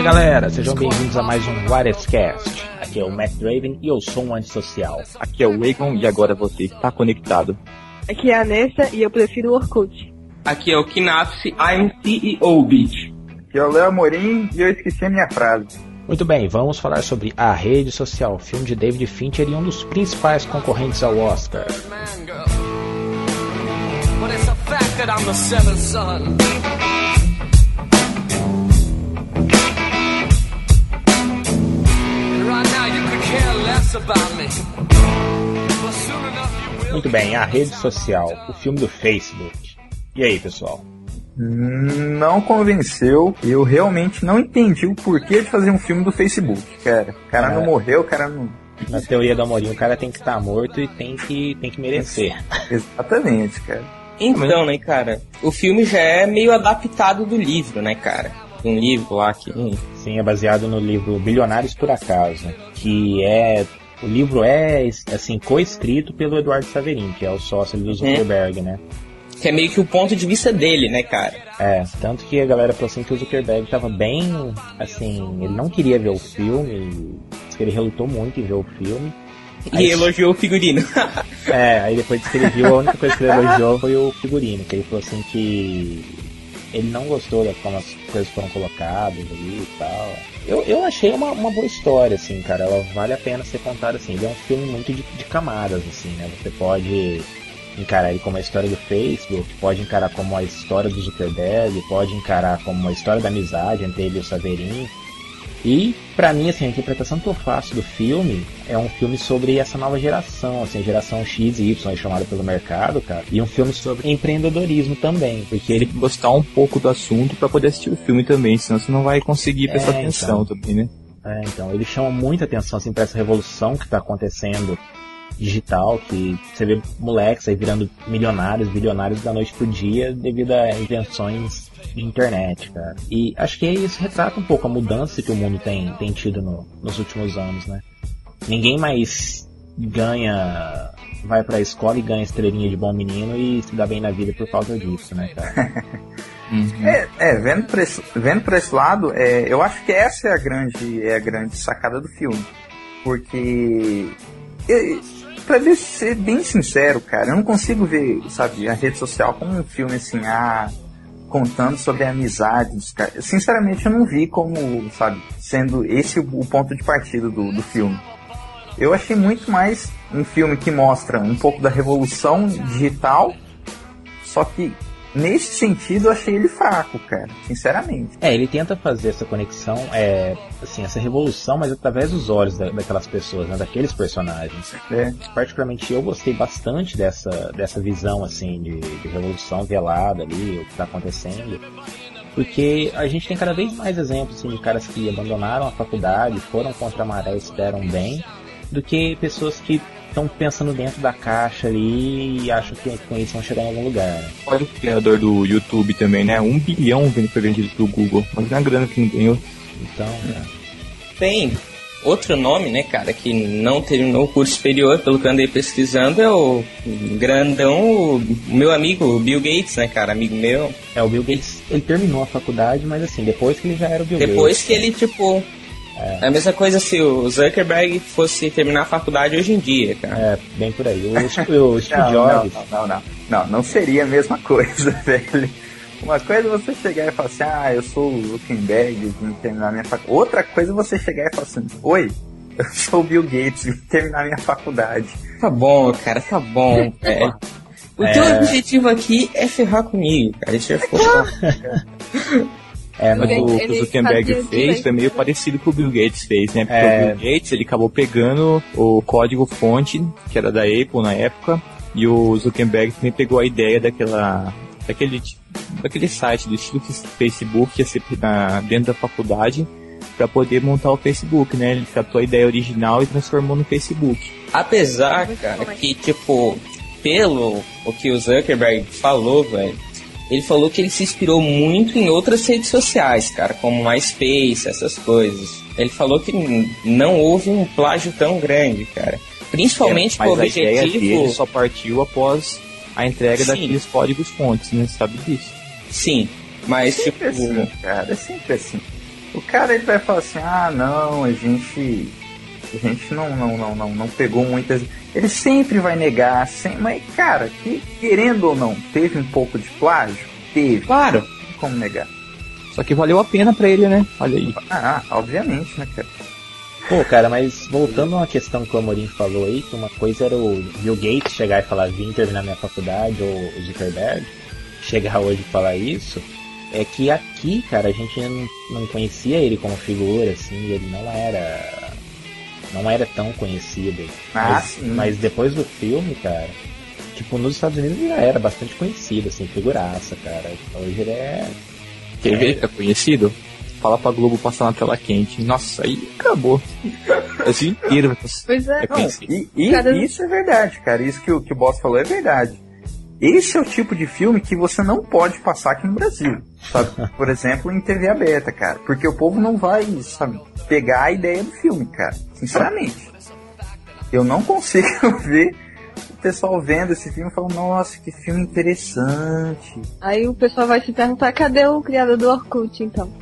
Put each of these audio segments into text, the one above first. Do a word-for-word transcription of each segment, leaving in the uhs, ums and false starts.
galera, sejam bem-vindos a mais um What If Cast. Aqui é o Matt Draven e eu sou um antissocial. Aqui é o Egon e agora você está conectado. Aqui é a Nessa e eu prefiro o Orkut. Aqui é o Knapse, I'm C E O, bitch. Aqui é o Léo Amorim e eu esqueci a minha frase. Muito bem, vamos falar sobre A Rede Social, filme de David Fincher e um dos principais concorrentes ao Oscar. Muito bem, A Rede Social, o filme do Facebook. E aí, pessoal? Não convenceu. Eu realmente não entendi o porquê de fazer um filme do Facebook, cara. O cara é. não morreu, o cara não... Na teoria do Amorim, o cara tem que estar morto e tem que, tem que merecer. Exatamente, cara. Então, né, cara, o filme já é meio adaptado do livro, né, cara? Um livro lá que... Sim, é baseado no livro Bilionários por Acaso, que é... O livro é, assim, co-escrito pelo Eduardo Saverin, que é o sócio do Zuckerberg, é. né? Que é meio que o ponto de vista dele, né, cara? É, tanto que a galera falou assim que o Zuckerberg tava bem, assim, ele não queria ver o filme, que ele relutou muito em ver o filme. E aí, elogiou o figurino. É, aí depois que ele viu, a única coisa que ele elogiou foi o figurino, que ele falou assim que ele não gostou da como as coisas foram colocadas ali e tal. Eu, eu achei uma, uma boa história, assim, cara, ela vale a pena ser contada, assim, ele é um filme muito de, de camadas, assim, né, você pode encarar ele como a história do Facebook, pode encarar como a história do Zuckerberg, pode encarar como a história da amizade entre ele e o Saverin. E, pra mim, assim, a interpretação que eu faço do filme é um filme sobre essa nova geração, assim, geração X e Y, chamada pelo mercado, cara. E um filme sobre empreendedorismo também, porque ele... Gostar um pouco do assunto pra poder assistir o filme também, senão você não vai conseguir prestar é, atenção então. também, né? É, então, ele chama muita atenção, assim, pra essa revolução que tá acontecendo digital, que você vê moleques aí virando milionários, bilionários da noite pro dia devido a invenções de internet, cara. E acho que isso retrata um pouco a mudança que o mundo tem, tem tido no, nos últimos anos, né? Ninguém mais ganha, vai pra escola e ganha estrelinha de bom menino e se dá bem na vida por causa disso, né, cara? Uhum. É, é, vendo por esse, vendo por esse lado, é, eu acho que essa é a grande, é a grande sacada do filme. Porque... Eu, pra ser bem sincero, cara, eu não consigo ver, sabe, a rede social como um filme assim, ah, contando sobre a amizade dos caras. Sinceramente, eu não vi como, sabe, sendo esse o ponto de partida do, do filme. Eu achei muito mais um filme que mostra um pouco da revolução digital, só que nesse sentido eu achei ele fraco, cara, sinceramente. É, ele tenta fazer essa conexão, é, assim, essa revolução, mas através dos olhos da, daquelas pessoas, né, daqueles personagens. É. Particularmente eu gostei bastante dessa, dessa visão, assim, de, de revolução velada ali, o que está acontecendo. Porque a gente tem cada vez mais exemplos, assim, de caras que abandonaram a faculdade, foram contra a maré e esperam bem, do que pessoas que estão pensando dentro da caixa ali e acham que com isso vão chegar em algum lugar. Né? Olha o criador do YouTube também, né? Um bilhão foi vendido pro Google. Mas não é grana que não ganhou. Então, né? Tem outro nome, né, cara, que não terminou o curso superior, pelo que eu andei pesquisando, é o grandão, o meu amigo, o Bill Gates, né, cara, amigo meu. É, o Bill Gates, ele terminou a faculdade, mas assim, depois que ele já era o Bill depois Gates. Depois que ele, tipo... É. é a mesma coisa se o Zuckerberg fosse terminar a faculdade hoje em dia, cara. É, bem por aí. O, o Steve não, Jobs... Não, não, não, não. Não seria a mesma coisa, velho. Uma coisa é você chegar e falar assim, ah, eu sou o Zuckerberg, vim terminar minha faculdade. Outra coisa é você chegar e falar assim, oi, eu sou o Bill Gates, vim terminar minha faculdade. Tá bom, cara, tá bom, velho. O é... teu objetivo aqui é ferrar comigo, cara. Isso é foda. É, mas o que o Zuckerberg fez foi meio parecido com o Bill Gates fez, né? Porque é... o Bill Gates, ele acabou pegando o código-fonte, que era da Apple na época, e o Zuckerberg também pegou a ideia daquela, daquele, daquele site do estilo Facebook, que ia ser na, dentro da faculdade, para poder montar o Facebook, né? Ele captou a ideia original e transformou no Facebook. Apesar, cara, que, tipo, pelo o que o Zuckerberg falou, velho, ele falou que ele se inspirou muito em outras redes sociais, cara, como MySpace, essas coisas. Ele falou que n- não houve um plágio tão grande, cara. Principalmente é, com o objetivo... Mas a ideia dele só partiu após a entrega Sim. daqueles códigos fontes, né? Você sabe disso. Sim, mas é sempre tipo... assim, cara, é sempre assim. O cara ele vai falar assim, ah não, a gente. A gente não, não, não, não, não pegou muitas. Ele sempre vai negar, sem... mas cara, que, querendo ou não, teve um pouco de plágio? Teve. Claro. Como negar? Só que valeu a pena pra ele, né? Olha aí. Ah, obviamente, né, cara? Pô, cara, mas voltando a uma questão que o Amorim falou aí, que uma coisa era o Bill Gates chegar e falar, vim terminar minha faculdade, ou o Zuckerberg chegar hoje e falar isso, é que aqui, cara, a gente não, não conhecia ele como figura, assim, ele não era não era tão conhecido. Ah, mas, sim. mas depois do filme, cara, tipo, nos Estados Unidos ele já era bastante conhecido, assim, figuraça, cara. Hoje ele é... Quer ver que é conhecido? Fala pra Globo passar na tela quente. Nossa, aí acabou. O Brasil inteiro. Pois é. é Não, e e Cada... isso é verdade, cara. Isso que o, que o Boss falou é verdade. Esse é o tipo de filme que você não pode passar aqui no Brasil, sabe? Por exemplo, em T V aberta, cara. Porque o povo não vai, sabe, pegar a ideia do filme, cara. Sinceramente. Eu não consigo ver o pessoal vendo esse filme e falando, nossa, que filme interessante. Aí o pessoal vai se perguntar, cadê o criador do Orkut, então?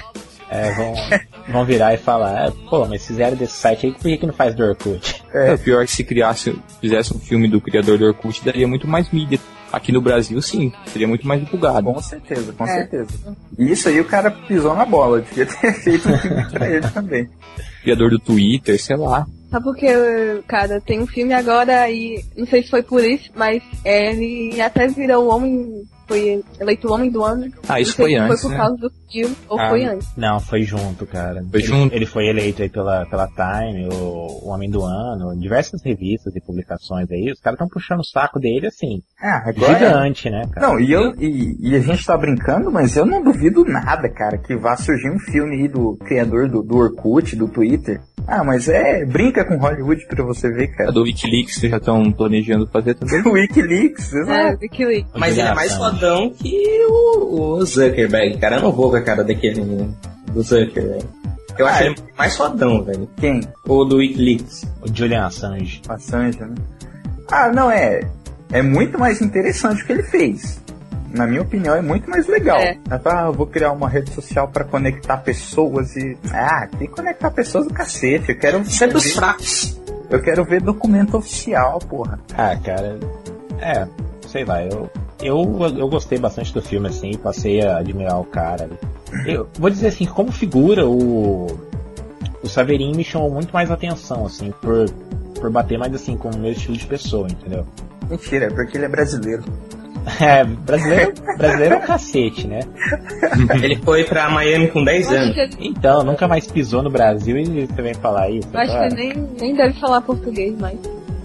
É, vão, vão virar e falar, pô, mas fizeram desse site aí, por que, que não faz do Orkut? É, pior que se criasse, fizesse um filme do criador do Orkut, daria muito mais mídia. Aqui no Brasil, sim, seria muito mais divulgado. Com certeza, com é. certeza. E isso aí o cara pisou na bola, devia ter feito um filme pra ele também. Criador do Twitter, sei lá. Sabe porque, cara, tem um filme agora e não sei se foi por isso, mas é, ele até virou o homem, foi eleito o homem do ano. Ah, isso foi antes, foi por né? causa do filme ou ah, foi antes? Não, foi junto, cara. Foi ele, junto? Ele foi eleito aí pela, pela Time, o, o Homem do Ano, diversas revistas e publicações aí, os caras estão puxando o saco dele assim. Ah, agora gigante, é... né, cara? Não, e, eu, e, e a gente tá brincando, mas eu não duvido nada, cara, que vá surgir um filme aí do criador do, do Orkut, do Twitter. Ah, mas é, brinca com Hollywood pra você ver, cara. A do Wikileaks, vocês já estão planejando fazer também? O Wikileaks, exato. É, Wikileaks. Mas ele é mais fodão que o, o Zuckerberg, cara. Eu não vou com a cara daquele do Zuckerberg. Eu acho ah, ele mais fodão, velho. Quem? O do Wikileaks. O Julian Assange. Assange, né? Ah, não, é... É muito mais interessante o que ele fez. Na minha opinião, é muito mais legal. É. Ah, eu vou criar uma rede social pra conectar pessoas e... Ah, que conectar pessoas do cacete. Eu quero... Isso é dos fracos. Eu quero ver documento oficial, porra. Ah, cara... É, sei lá, eu... Eu, eu gostei bastante do filme, assim, passei a admirar o cara. Eu vou dizer assim, como figura, o... O Saveirinho me chamou muito mais atenção, assim, por, por bater mais, assim, com o meu estilo de pessoa, entendeu? Mentira, é porque ele é brasileiro. É, brasileiro, brasileiro é o cacete, né? Ele foi pra Miami com dez anos. Então, nunca mais pisou no Brasil e você vem falar isso. Acho claro. que nem, nem deve falar português mais.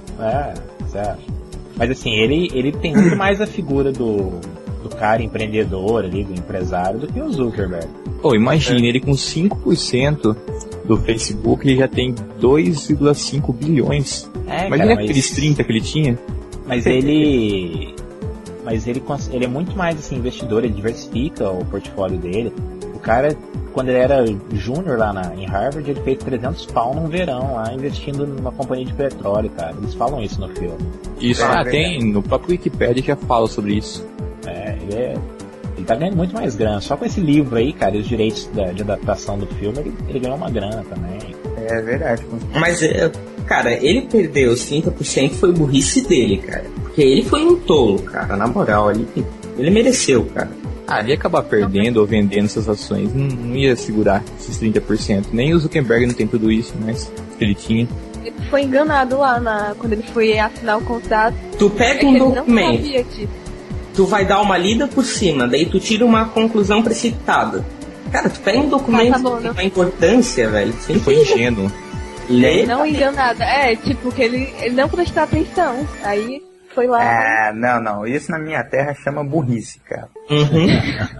É, certo. Mas assim, ele, ele tem muito mais a figura do, do cara empreendedor ali, do empresário, do que o Zuckerberg. Pô, imagina, é. ele com cinco por cento do Facebook, ele já tem dois vírgula cinco bilhões. É, imagina cara, aqueles mas... trinta que ele tinha. Mas ele... Mas ele, ele é muito mais assim, investidor, ele diversifica o portfólio dele. O cara, quando ele era júnior lá na, em Harvard, ele fez trezentos pau num verão lá, investindo numa companhia de petróleo, cara. Eles falam isso no filme. Isso, é, ah, tem, no próprio Wikipedia já fala sobre isso. É, ele é... Ele tá ganhando muito mais grana. Só com esse livro aí, cara, e os direitos da, de adaptação do filme, ele, ele ganhou uma grana também. É verdade. Mas, cara, ele perdeu os trinta por cento foi burrice dele, cara. Porque ele foi um tolo, cara, na moral. Ele, ele mereceu, cara. Ah, ele ia acabar perdendo ou vendendo essas ações. Não, não ia segurar esses trinta por cento. Nem o Zuckerberg não tem tudo isso, mas ele tinha. Ele foi enganado lá na, quando ele foi assinar o contrato. Tu pega é um que documento. Ele não sabia disso. Tu vai dar uma lida por cima, daí tu tira uma conclusão precipitada. Cara, tu pega um documento ah, tá bom, que tem uma importância, velho. Ele foi ingênuo. Lê. Não enganado. É, tipo, que ele, ele não prestou atenção. Aí foi lá. Ah, não, não. Isso na minha terra chama burrice, cara. Uhum.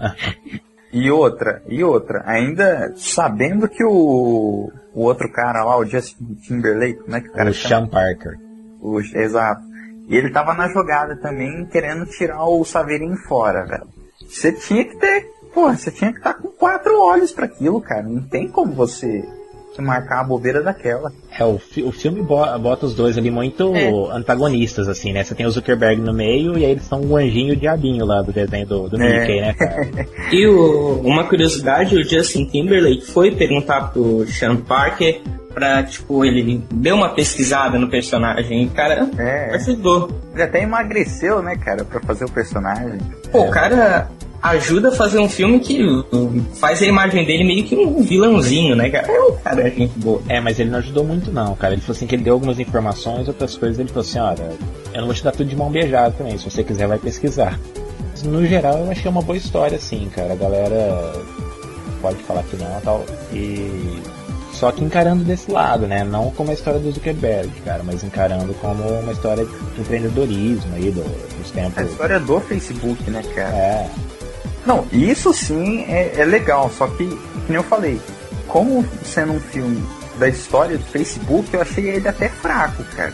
E outra, e outra. Ainda sabendo que o, o outro cara lá, o Justin Timberlake, como é que o cara o chama? Sean Parker. O, exato. E ele tava na jogada também, querendo tirar o Saveirinho fora, velho. Você tinha que ter... Pô, você tinha que estar com quatro olhos pra aquilo, cara. Não tem como você... marcar uma bobeira daquela. É, o, fi- o filme bo- bota os dois ali muito É. antagonistas, assim, né? Você tem o Zuckerberg no meio e aí eles são o anjinho e o diabinho lá do desenho do, do É. Mickey, né, cara? E o, uma curiosidade, o Justin Timberlake foi perguntar pro Sean Parker pra, tipo, ele deu uma pesquisada no personagem e o cara É. ajudou. Ele até emagreceu, né, cara, pra fazer o personagem. Pô, o cara ajuda a fazer um filme que uh, faz a imagem dele meio que um vilãozinho, né, cara? É um cara gente boa. É, mas ele não ajudou muito não, cara. Ele falou assim que ele deu algumas informações, outras coisas ele falou assim, olha, eu não vou te dar tudo de mão beijada também, se você quiser vai pesquisar. Mas, no geral eu achei uma boa história, assim, cara. A galera pode falar que não e tal. E só que encarando desse lado, né? Não como a história do Zuckerberg, cara, mas encarando como uma história de empreendedorismo aí do, dos A tempos. história do Facebook, né, cara? É. Não, isso sim é, é legal, só que, como eu falei, como sendo um filme da história do Facebook, eu achei ele até fraco, cara.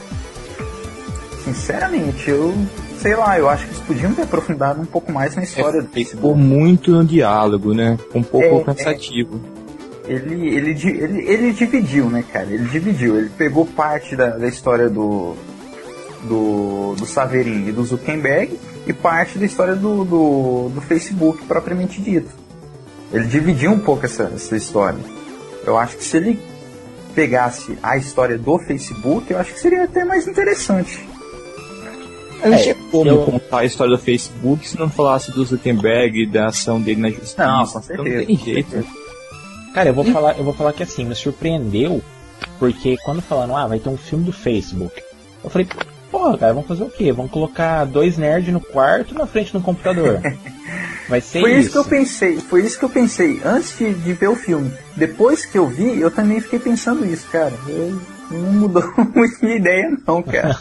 Sinceramente, eu sei lá, eu acho que eles podiam ter aprofundado um pouco mais na história do Ficou Facebook. muito no diálogo, né? Um pouco É, cansativo. Ele, ele, di- ele, ele dividiu, né, cara? Ele dividiu, ele pegou parte da, da história do, do, do Saverin e do Zuckerberg e parte da história do, do, do Facebook propriamente dito. Ele dividiu um pouco essa, essa história. Eu acho que se ele pegasse a história do Facebook, eu acho que seria até mais interessante. Não É, tinha como eu- contar a história do Facebook se não falasse do Zuckerberg e da ação dele na justiça. Não, com Então certeza. não tem com jeito. certeza. Cara, eu vou falar, eu vou falar que assim, me surpreendeu, porque quando falaram, ah, vai ter um filme do Facebook, eu falei, porra, cara, vamos fazer o quê? Vamos colocar dois nerds no quarto na frente do computador. Vai ser Foi isso isso. que eu pensei, foi isso que eu pensei antes de, de ver o filme. Depois que eu vi, eu também fiquei pensando isso, cara. Eu, não mudou muito minha ideia não, cara.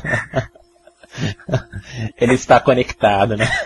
Ele está conectado, né?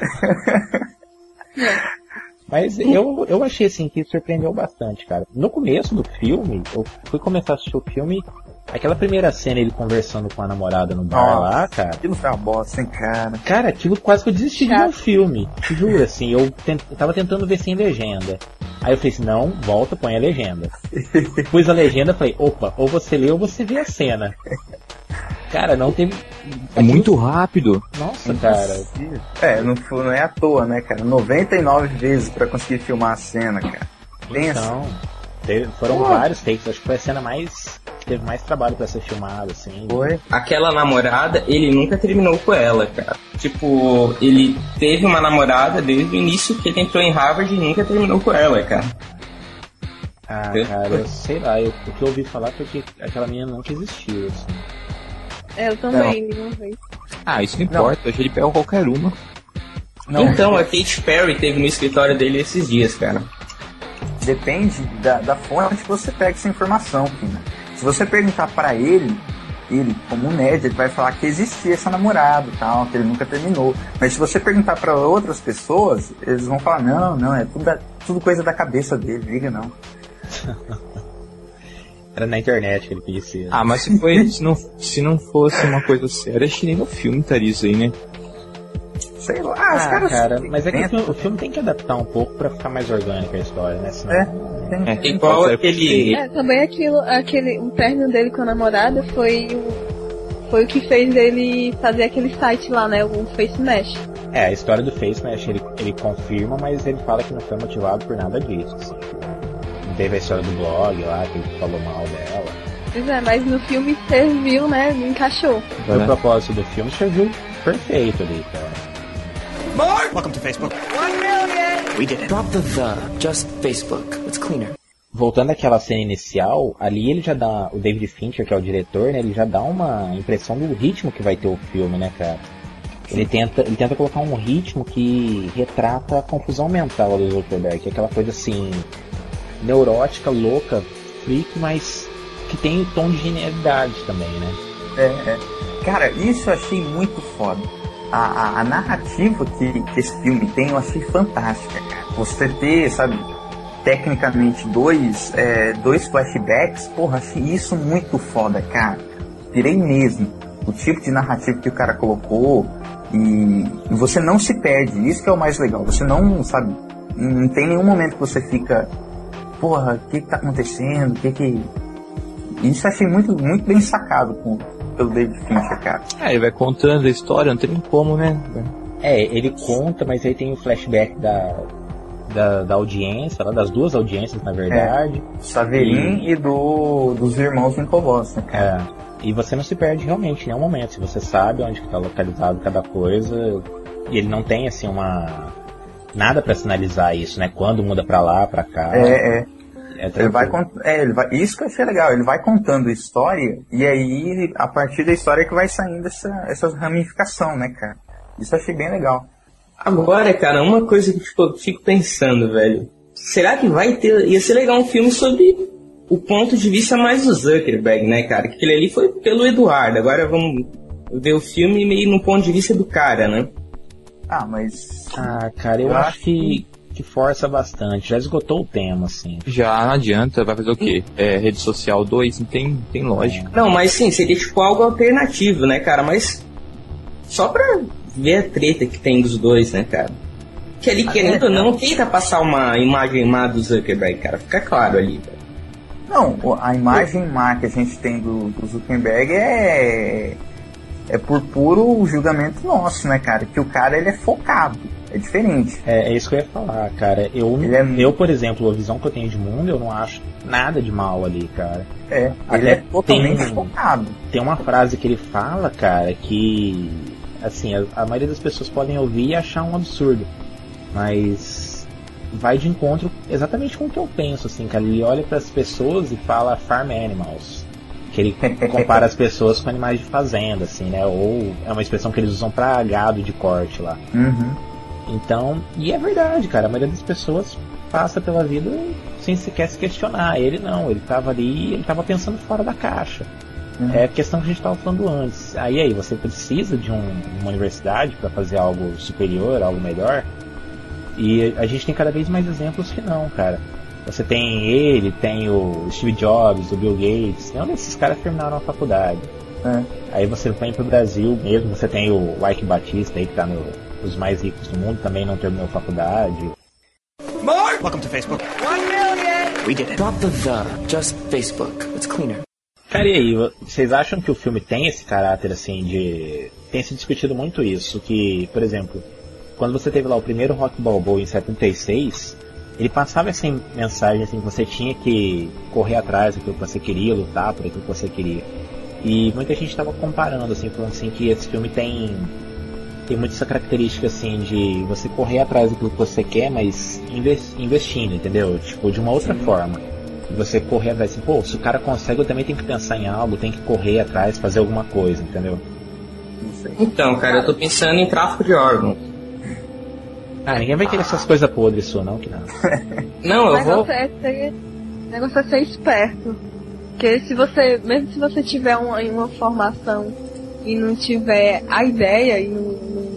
Mas eu, eu achei assim que surpreendeu bastante, cara. No começo do filme, eu fui começar a assistir o filme, aquela primeira cena ele conversando com a namorada no bar Nossa. lá, cara. Aquilo foi uma bosta, hein, cara. Cara, aquilo quase que eu desisti de ver Chato. o filme. Te juro, assim, eu, tent, eu tava tentando ver sem legenda. Aí eu falei assim, não, volta, põe a legenda. Pus a legenda, falei, opa, ou você lê ou você vê a cena. Cara, não teve... É muito rápido. Nossa, cara. É, não, foi- não é à toa, né, cara? noventa e nove vezes pra conseguir filmar a cena, cara. Pensa. Então, teve- foram Pô. vários takes. Acho que foi a cena mais... que teve mais trabalho pra ser filmada, assim. Foi. Aquela namorada, ele nunca terminou com ela, cara. Tipo, ele teve uma namorada desde o início que ele entrou em Harvard e nunca terminou com ela, cara. Ah, É. cara, eu sei lá. Eu, o que eu ouvi falar foi que aquela menina nunca existiu, assim. É, eu também, uma vez. Ah, isso não importa. Hoje ele pega qualquer uma. Não, Então, a Katy Perry teve no escritório dele esses dias, cara. depende da, da fonte que você pega essa informação, Pina. Se você perguntar pra ele, ele, como um nerd, ele vai falar que existia essa namorada e tal, que ele nunca terminou. Mas se você perguntar pra outras pessoas, eles vão falar, não, não, é tudo, da- tudo coisa da cabeça dele, liga não. Era na internet que ele disse. Ah, mas se, foi, se, não, se não fosse uma coisa séria, acho que nem no filme estaria isso aí, né? Sei lá, os Ah, caras... cara, mas é que o inventam. filme, o filme tem que adaptar um pouco pra ficar mais orgânica a história, né? Senão... É, tem- É, Igual pode ser aquele... É, também aquilo, aquele, o término dele com a namorada foi o, foi o que fez ele fazer aquele site lá, né, o Face Mesh. É, a história do Face Mesh ele, ele confirma, mas ele fala que não foi motivado por nada disso. Assim. Não teve a história do blog lá, que ele falou mal dela. Pois é, mas no filme serviu, né, encaixou. Foi o Né? propósito do filme, serviu perfeito ali, cara. Welcome to Facebook. One million! We did it. Drop the the. Just Facebook. It's cleaner. Voltando àquela cena inicial, ali ele já dá, o David Fincher, que é o diretor, né, ele já dá uma impressão do ritmo que vai ter o filme, né, cara? Ele tenta, ele tenta colocar um ritmo que retrata a confusão mental do Zuckerberg, que é aquela coisa assim, neurótica, louca, freak, mas que tem o tom de genialidade também, né? É, é. Cara, isso eu achei muito foda. A, a, a narrativa que, que esse filme tem eu achei fantástica, cara. Você ter, sabe, tecnicamente dois, é, dois flashbacks, porra, achei isso muito foda, cara. Pirei mesmo. O tipo de narrativa que o cara colocou e, e você não se perde, isso que é o mais legal. Você não, sabe, não tem nenhum momento que você fica, porra, o que que tá acontecendo? O que que... isso eu achei muito, muito bem sacado com, pelo David Fincher, cara. É, ele vai contando a história, não tem como, né? É, ele conta, mas aí tem o flashback da, da, da audiência, das duas audiências, na verdade. É, Saverin e, e do, dos irmãos Winklevoss, né, cara? É, e você não se perde realmente em nenhum momento, se você sabe onde está localizado cada coisa, e ele não tem, assim, uma... nada pra sinalizar isso, né? Quando muda pra lá, pra cá. É, é. é ele vai, é ele vai, isso que eu achei legal, ele vai contando a história, e aí, a partir da história que vai saindo essa, essa ramificação, né, cara? Isso eu achei bem legal. Agora, cara, uma coisa que tipo, eu fico pensando, velho. Será que vai ter... Ia ser legal um filme sobre o ponto de vista mais do Zuckerberg, né, cara? Que aquele ali foi pelo Eduardo. Agora vamos ver o filme meio no ponto de vista do cara, né? Ah, mas... Ah, cara, eu, eu acho que, que força bastante. Já esgotou o tema, assim. Já não adianta, vai fazer o quê? É, rede social dois, não tem, tem lógica. Não, mas sim, seria tipo algo alternativo, né, cara? Mas só pra ver a treta que tem dos dois, né, cara? Que ali, querendo ou não, tenta passar uma imagem má do Zuckerberg, cara. Fica claro ali, velho. Não, a imagem má que a gente tem do, do Zuckerberg é... é por puro julgamento nosso, né, cara? Que o cara, ele é focado. É diferente. É, é isso que eu ia falar, cara. Eu, é... eu, por exemplo, a visão que eu tenho de mundo, eu não acho nada de mal ali, cara. É, ele é totalmente tem, focado. Tem uma frase que ele fala, cara, que... assim, a, a maioria das pessoas podem ouvir e achar um absurdo. Mas... vai de encontro exatamente com o que eu penso, assim, cara. Ele olha para as pessoas e fala farm animals. Que ele compara as pessoas com animais de fazenda, assim, né? Ou é uma expressão que eles usam pra gado de corte lá. Uhum. Então, e é verdade, cara. A maioria das pessoas passa pela vida sem sequer se questionar. Ele não, ele tava ali, ele tava pensando fora da caixa. Uhum. É a questão que a gente tava falando antes. Aí, aí, você precisa de um, uma universidade para fazer algo superior, algo melhor. E a gente tem cada vez mais exemplos que não, cara. Você tem ele, tem o Steve Jobs, o Bill Gates, nenhum desses caras terminaram a faculdade. É. Aí você vem pro Brasil mesmo, você tem o Ike Batista aí que tá no, os mais ricos do mundo, também não terminou a faculdade. Mark! Welcome to Facebook. One million! We did it. Drop the the, just Facebook. It's cleaner. Cara, e aí, vocês acham que o filme tem esse caráter assim de... Tem se discutido muito isso, que, por exemplo, quando você teve lá o primeiro Rock Balboa em setenta e seis... ele passava essa mensagem assim, que você tinha que correr atrás daquilo que você queria, lutar por aquilo que você queria. E muita gente estava comparando, assim, falando assim que esse filme tem tem muito essa característica assim de você correr atrás daquilo que você quer, mas investindo, entendeu? Tipo, de uma outra Sim. forma. E você correr atrás, assim, pô, se o cara consegue, eu também tenho que pensar em algo, tenho que correr atrás, fazer alguma coisa, entendeu? Então, cara, eu tô pensando em tráfico de órgãos. Ah, ninguém vai querer essas coisas podres sua, não, que não. Não, eu vou... É ser, o negócio é ser esperto. Porque se você, mesmo se você tiver uma, uma formação e não tiver a ideia e não, não,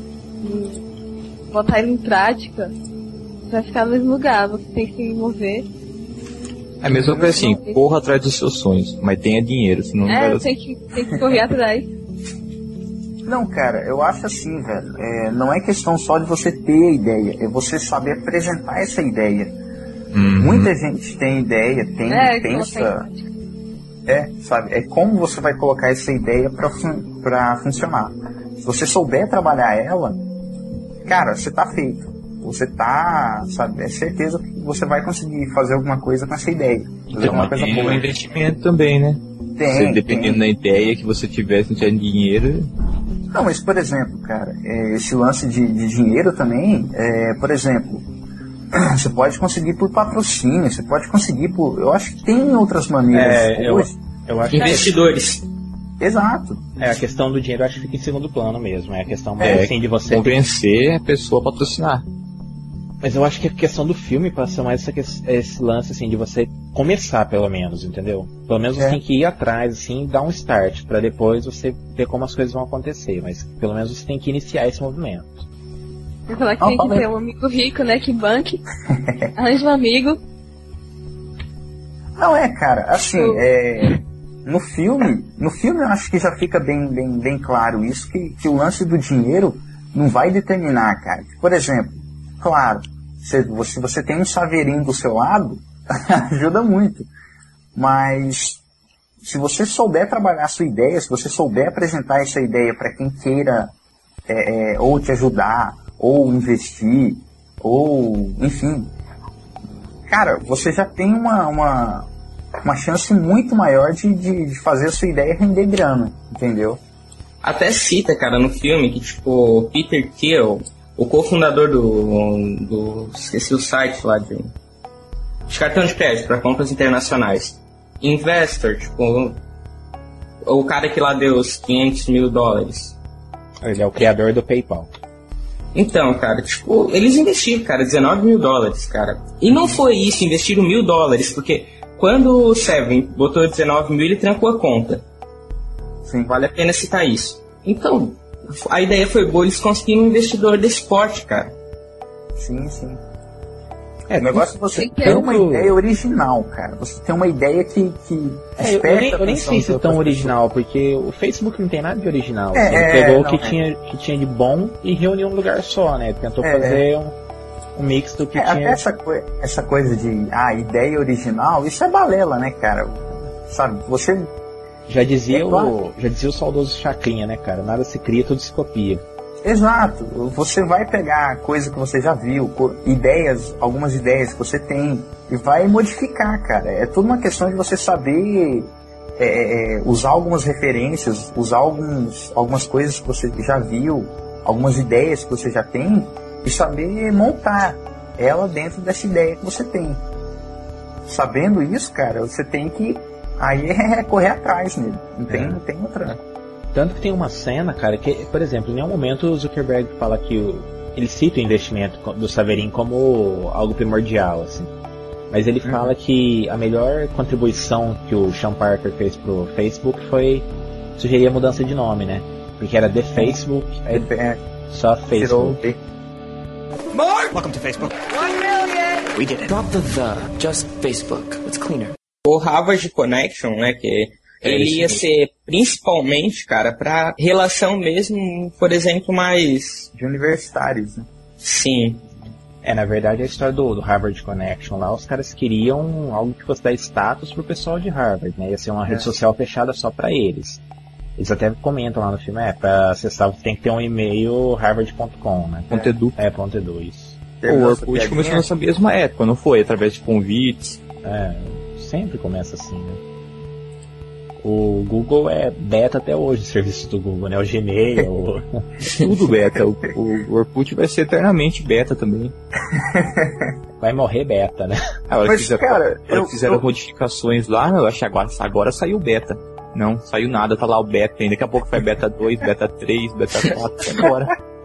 não botar ele em prática, você vai ficar no mesmo lugar, você tem que se mover. É mesmo que assim, corra atrás dos seus sonhos, mas tenha dinheiro, senão é, não vai... tem que, tem que correr atrás. Não, cara, eu acho assim, velho, é, não é questão só de você ter a ideia, é você saber apresentar essa ideia. Uhum. Muita gente tem ideia, tem, é, pensa... É, sabe, é como você vai colocar essa ideia pra, fun- pra funcionar. Se você souber trabalhar ela, cara, você tá feito. Você tá, sabe, é certeza que você vai conseguir fazer alguma coisa com essa ideia. Fazer então, alguma coisa tem boa. um investimento também, né? Tem, você, dependendo tem. da ideia que você tivesse, não tinha dinheiro... Não, mas por exemplo, cara, é, esse lance de, de dinheiro também, é, por exemplo, você pode conseguir por patrocínio, você pode conseguir por... Eu acho que tem outras maneiras. É, hoje. Eu, eu acho Investidores. Que... Exato. É, a questão do dinheiro eu acho que fica em segundo plano mesmo. É a questão mais é, assim de você... convencer a pessoa a patrocinar. Mas eu acho que a questão do filme passa mais essa, esse lance assim de você começar, pelo menos, entendeu? Pelo menos é. Você tem que ir atrás, assim, dar um start, pra depois você ver como as coisas vão acontecer. Mas pelo menos você tem que iniciar esse movimento. Eu falar que oh, tem que ter um amigo rico, né, que banque, arranja um amigo. Não, é, cara, assim, é, no filme, no filme eu acho que já fica bem, bem, bem claro isso, que, que o lance do dinheiro não vai determinar, cara. Por exemplo, claro, se você, você tem um Saverin do seu lado, ajuda muito. Mas se você souber trabalhar a sua ideia, se você souber apresentar essa ideia para quem queira é, é, ou te ajudar, ou investir, ou enfim, cara, você já tem uma, uma, uma chance muito maior de, de, de fazer a sua ideia render grana, entendeu? Até cita, cara, no filme que, tipo, o Peter Thiel, o cofundador do, do... esqueci o site lá de... de cartão de crédito para compras internacionais. Investor, tipo... o cara que lá deu os quinhentos mil dólares. Ele é o criador do PayPal. Então, cara, tipo, eles investiram, cara, dezenove mil dólares, cara. E não foi isso, investiram mil dólares, porque quando o Seven botou dezenove mil, ele trancou a conta. Sim. Vale a pena citar isso. Então, a ideia foi boa, eles conseguiram um investidor desse porte, cara. Sim, sim. É, o negócio é você ter uma ideia original, cara. Você tem uma ideia que... que é, eu, nem, eu nem sei se é tão original, pessoas. Porque o Facebook não tem nada de original. É, ele é, pegou o que, é. tinha, que tinha de bom e reuniu num lugar só, né? Tentou é, fazer um, um mix do que é, tinha... Até essa, coi- essa coisa de, ah, ideia original, isso é balela, né, cara? Sabe, você... Já dizia, é, claro. o, já dizia o saudoso Chacrinha, né, cara? Nada se cria, tudo se copia. Exato. Você vai pegar coisa que você já viu, ideias, algumas ideias que você tem, e vai modificar, cara. É tudo uma questão de você saber é, é, usar algumas referências, usar alguns, algumas coisas que você já viu, algumas ideias que você já tem, e saber montar ela dentro dessa ideia que você tem. Sabendo isso, cara, você tem que... Aí é correr atrás nele. Não tem, é. não tem outra. Tanto que tem uma cena, cara, que, por exemplo, em nenhum momento o Zuckerberg fala que o, ele cita o investimento do Saverin como algo primordial, assim. Mas ele uhum. fala que a melhor contribuição que o Sean Parker fez pro Facebook foi sugerir a mudança de nome, né? Porque era The Facebook, é, é só Facebook. Mark! Welcome to Facebook. One million! We did it. Drop the the, just Facebook. It's cleaner. O Harvard Connection, né, que ele ia ser principalmente, cara, pra relação mesmo, por exemplo, mais... de universitários, né? Sim. É, na verdade, a história do, do Harvard Connection lá, os caras queriam algo que fosse dar status pro pessoal de Harvard, né? Ia ser uma é. rede social fechada só pra eles. Eles até comentam lá no filme, é, pra acessar você tem que ter um e-mail harvard ponto com, né? Ponto edu. É, ponto edu, isso. O Orkut começou nessa mesma época, não foi? Através de convites. É... sempre começa assim, né? O Google é beta até hoje, o serviço do Google, né? O Gmail, o... tudo beta. O, o Orkut vai ser eternamente beta também. Vai morrer beta, né? Agora Mas, fizeram, cara, eu, fizeram eu... modificações lá, eu acho que agora, agora saiu beta. Não, saiu nada, tá lá o beta ainda. Daqui a pouco vai beta dois, beta três, beta quatro, agora.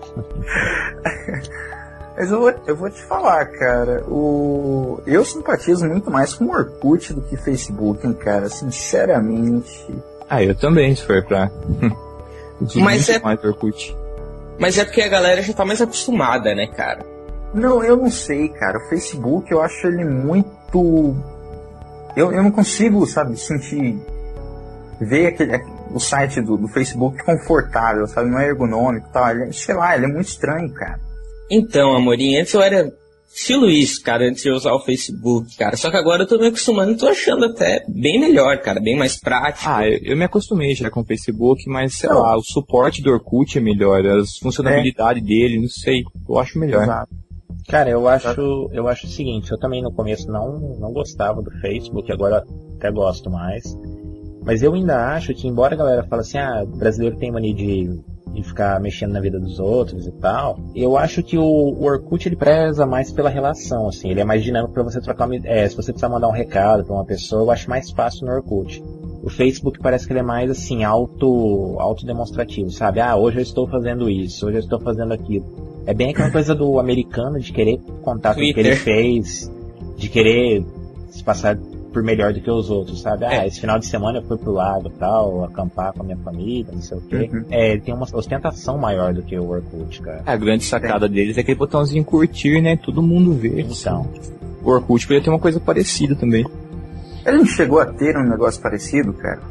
Mas eu vou, eu vou te falar, cara, o... eu simpatizo muito mais com o Orkut do que Facebook, hein, cara, sinceramente. Ah, eu também, se for pra... Mas é... mais Orkut. Mas é porque a galera já tá mais acostumada, né, cara? Não, eu não sei, cara, o Facebook eu acho ele muito... Eu, eu não consigo, sabe, sentir... ver aquele, o site do, do Facebook confortável, sabe, não é ergonômico e tal, ele, sei lá, ele é muito estranho, cara. Então, Amorim, antes eu era estilo isso, cara, antes de eu usar o Facebook, cara. Só que agora eu tô me acostumando e tô achando até bem melhor, cara, bem mais prático. Ah, eu, eu me acostumei já com o Facebook, mas sei não. lá, o suporte do Orkut é melhor, as funcionalidades é. dele, não sei, eu acho melhor. Exato. Cara, eu acho, eu acho o seguinte, eu também no começo não, não gostava do Facebook, agora até gosto mais. Mas eu ainda acho que, embora a galera fale assim, ah, o brasileiro tem mania de... de ficar mexendo na vida dos outros e tal, eu acho que o, o Orkut ele preza mais pela relação, assim, ele é mais dinâmico para você trocar uma, é, se você precisar mandar um recado para uma pessoa, eu acho mais fácil no Orkut. O Facebook parece que ele é mais assim, auto, autodemonstrativo, sabe? Ah, hoje eu estou fazendo isso, hoje eu estou fazendo aquilo. É bem aquela coisa do americano de querer contar tudo que ele fez, de querer se passar por melhor do que os outros, sabe? Ah, é. esse final de semana eu fui pro lago e tal, acampar com a minha família, não sei o quê. Uhum. É, ele tem uma ostentação maior do que o Orkut, cara. A grande sacada é. deles é aquele botãozinho curtir, né? Todo mundo vê. Então. O Orkut podia ter uma coisa parecida também. Ele não chegou a ter um negócio parecido, cara?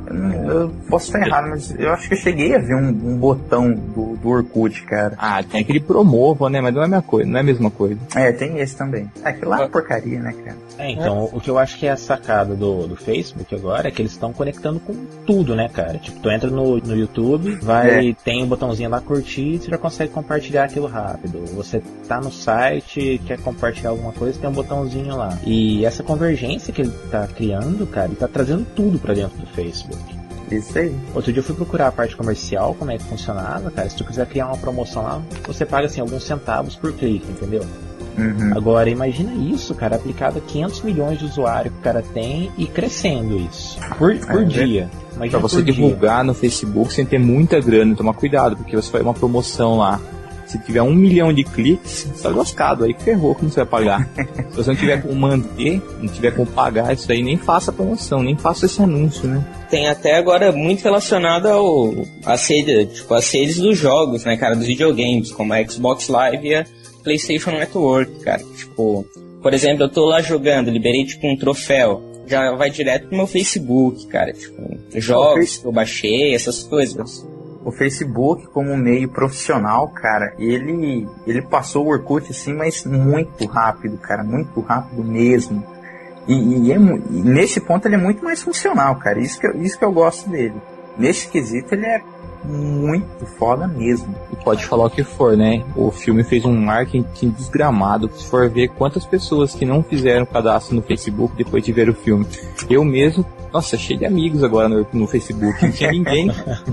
Eu, eu posso estar errado, mas eu acho que eu cheguei a ver um, um botão do, do Orkut, cara. Ah, tem aquele promova, né? Mas não é a mesma coisa, não é a mesma coisa. É, tem esse também. É, aquilo lá é porcaria, né, cara? É, então, é. O que eu acho que é a sacada do, do Facebook agora é que eles estão conectando com tudo, né, cara? Tipo, tu entra no, no YouTube, vai, é. tem um botãozinho lá, curtir, e você já consegue compartilhar aquilo rápido. Você tá no site, quer compartilhar alguma coisa, tem um botãozinho lá. E essa convergência que ele tá criando, cara, ele tá trazendo tudo pra dentro do Facebook. Isso aí. Outro dia eu fui procurar a parte comercial, como é que funcionava, cara. Se tu quiser criar uma promoção lá, você paga, assim, alguns centavos por clique, entendeu? Uhum. Agora, imagina isso, cara, aplicado a quinhentos milhões de usuários que o cara tem e crescendo isso. Por, por é, dia. Imagina pra você divulgar dia. No Facebook sem ter muita grana, tomar cuidado, porque você faz uma promoção lá. Se tiver um milhão de cliques, você tá lascado, aí ferrou, como você vai pagar? Se você não tiver como manter, não tiver como pagar isso aí, nem faça a promoção, nem faça esse anúncio, né? Tem até agora muito relacionado ao às redes, tipo, as redes dos jogos, né, cara, dos videogames, como a Xbox Live e a PlayStation Network, cara. Tipo, por exemplo, eu tô lá jogando, liberei tipo um troféu, já vai direto pro meu Facebook, cara, tipo, jogos que eu baixei, essas coisas. O Facebook, como meio profissional, cara, ele, ele passou o Orkut assim, mas muito rápido, cara, muito rápido mesmo. E, e, é, e nesse ponto ele é muito mais funcional, cara, isso que, eu, isso que eu gosto dele. Nesse quesito ele é muito foda mesmo. E pode falar o que for, né? O filme fez um marketing desgramado. Se for ver quantas pessoas que não fizeram cadastro no Facebook depois de ver o filme. Eu mesmo, nossa, cheio de amigos agora no, no Facebook, não tinha ninguém.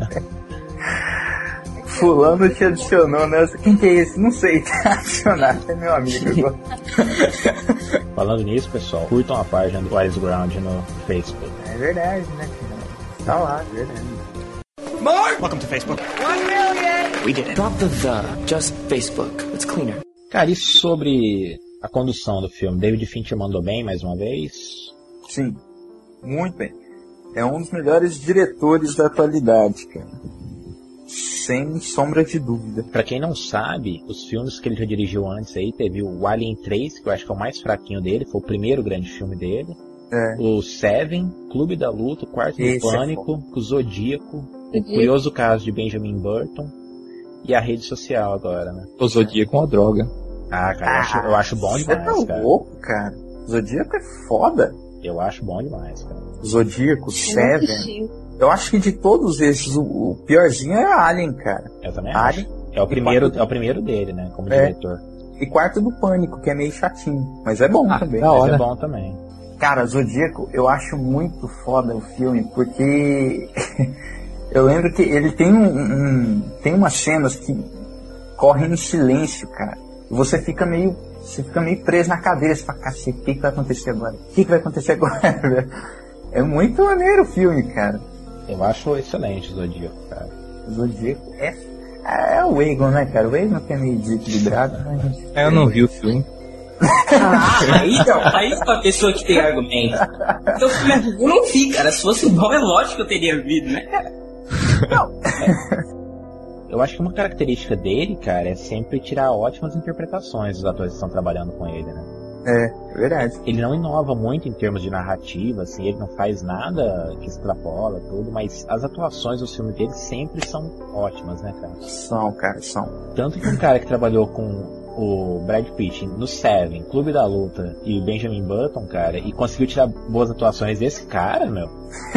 Fulano te adicionou, né? Quem que é esse? Não sei. Adicionar, é meu amigo agora. Falando nisso, pessoal, curtam a página do Wise Ground no Facebook. É verdade, né? Tá lá, é verdade. Mark! Welcome to Facebook. One million! We did it. Drop the the. Just Facebook. It's cleaner. Cara, e sobre a condução do filme? David Fincher mandou bem mais uma vez? Sim, muito bem. É um dos melhores diretores da atualidade, cara. Sem sombra de dúvida. Pra quem não sabe, os filmes que ele já dirigiu antes aí, teve o Alien três, que eu acho que é o mais fraquinho dele, foi o primeiro grande filme dele. É. O Seven, Clube da Luta, o Quarto do Pânico, é o Zodíaco, o Curioso Caso de Benjamin Button e a Rede Social agora, né? O Zodíaco é uma droga. Ah, cara, ah, eu, acho, eu acho bom demais, você tá cara. louco, cara. Zodíaco é foda. Eu acho bom demais, cara. Zodíaco, Seven... Eu acho que de todos esses, o, o piorzinho é Alien, cara. Eu também Alien, acho. É o, primeiro, é o primeiro dele, né, como é. diretor. E Quarto do Pânico, que é meio chatinho. Mas é bom ah, também. Da hora. Mas é bom também. Cara, Zodíaco, eu acho muito foda o filme, porque eu lembro que ele tem um, um tem umas cenas que correm em silêncio, cara. E você fica meio, você fica meio preso na cadeira, você fala, cacete, o que, que vai acontecer agora? O que, que vai acontecer agora? É muito maneiro o filme, cara. Eu acho excelente o Zodíaco, cara. O Zodíaco é, é o Egon, né, cara? O Egon que é meio desequilibrado, né? É, eu não vi o filme. Ah, aí não, aí é uma pessoa que tem argumento. Então, eu não vi, cara. Se fosse bom, é lógico que eu teria visto, né, cara? Não. É. Eu acho que uma característica dele, cara, é sempre tirar ótimas interpretações dos atores que estão trabalhando com ele, né? É, é verdade. Ele não inova muito em termos de narrativa, assim, ele não faz nada que extrapola tudo, mas as atuações dos filmes dele sempre são ótimas, né, cara? São, cara, são. Tanto que um cara que trabalhou com o Brad Pitt no Seven, Clube da Luta e o Benjamin Button, cara, e conseguiu tirar boas atuações desse cara, meu.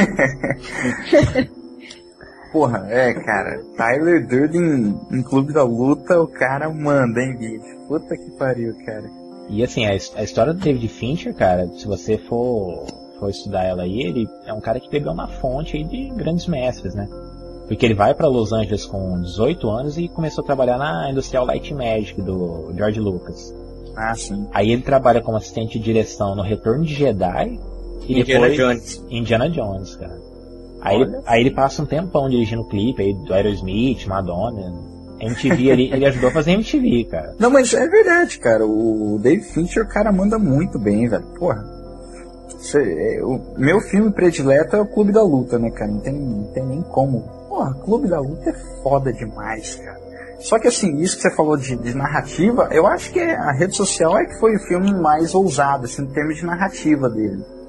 Porra, é, cara, Tyler Durden em Clube da Luta, o cara manda, hein, bicho? Puta que pariu, cara. E assim, a, a história do David Fincher, cara, se você for, for estudar ela aí, ele é um cara que bebeu na fonte aí de grandes mestres, né? Porque ele vai pra Los Angeles com dezoito anos e começou a trabalhar na Industrial Light and Magic do George Lucas. Ah, sim. Aí ele trabalha como assistente de direção no Retorno de Jedi e Indiana depois Jones. Indiana Jones, cara. Aí ele, aí ele passa um tempão dirigindo clipe aí do Aerosmith, Madonna, M T V, ele, ele ajudou a fazer M T V, cara. Não, mas é verdade, cara. O David Fincher, o cara manda muito bem, velho. Porra. Cê, é, o meu filme predileto é o Clube da Luta, né, cara? Não tem, não tem nem como. Porra, Clube da Luta é foda demais, cara. Só que assim, isso que você falou de, de narrativa, eu acho que a Rede Social é que foi o filme mais ousado, assim, em termos de narrativa dele.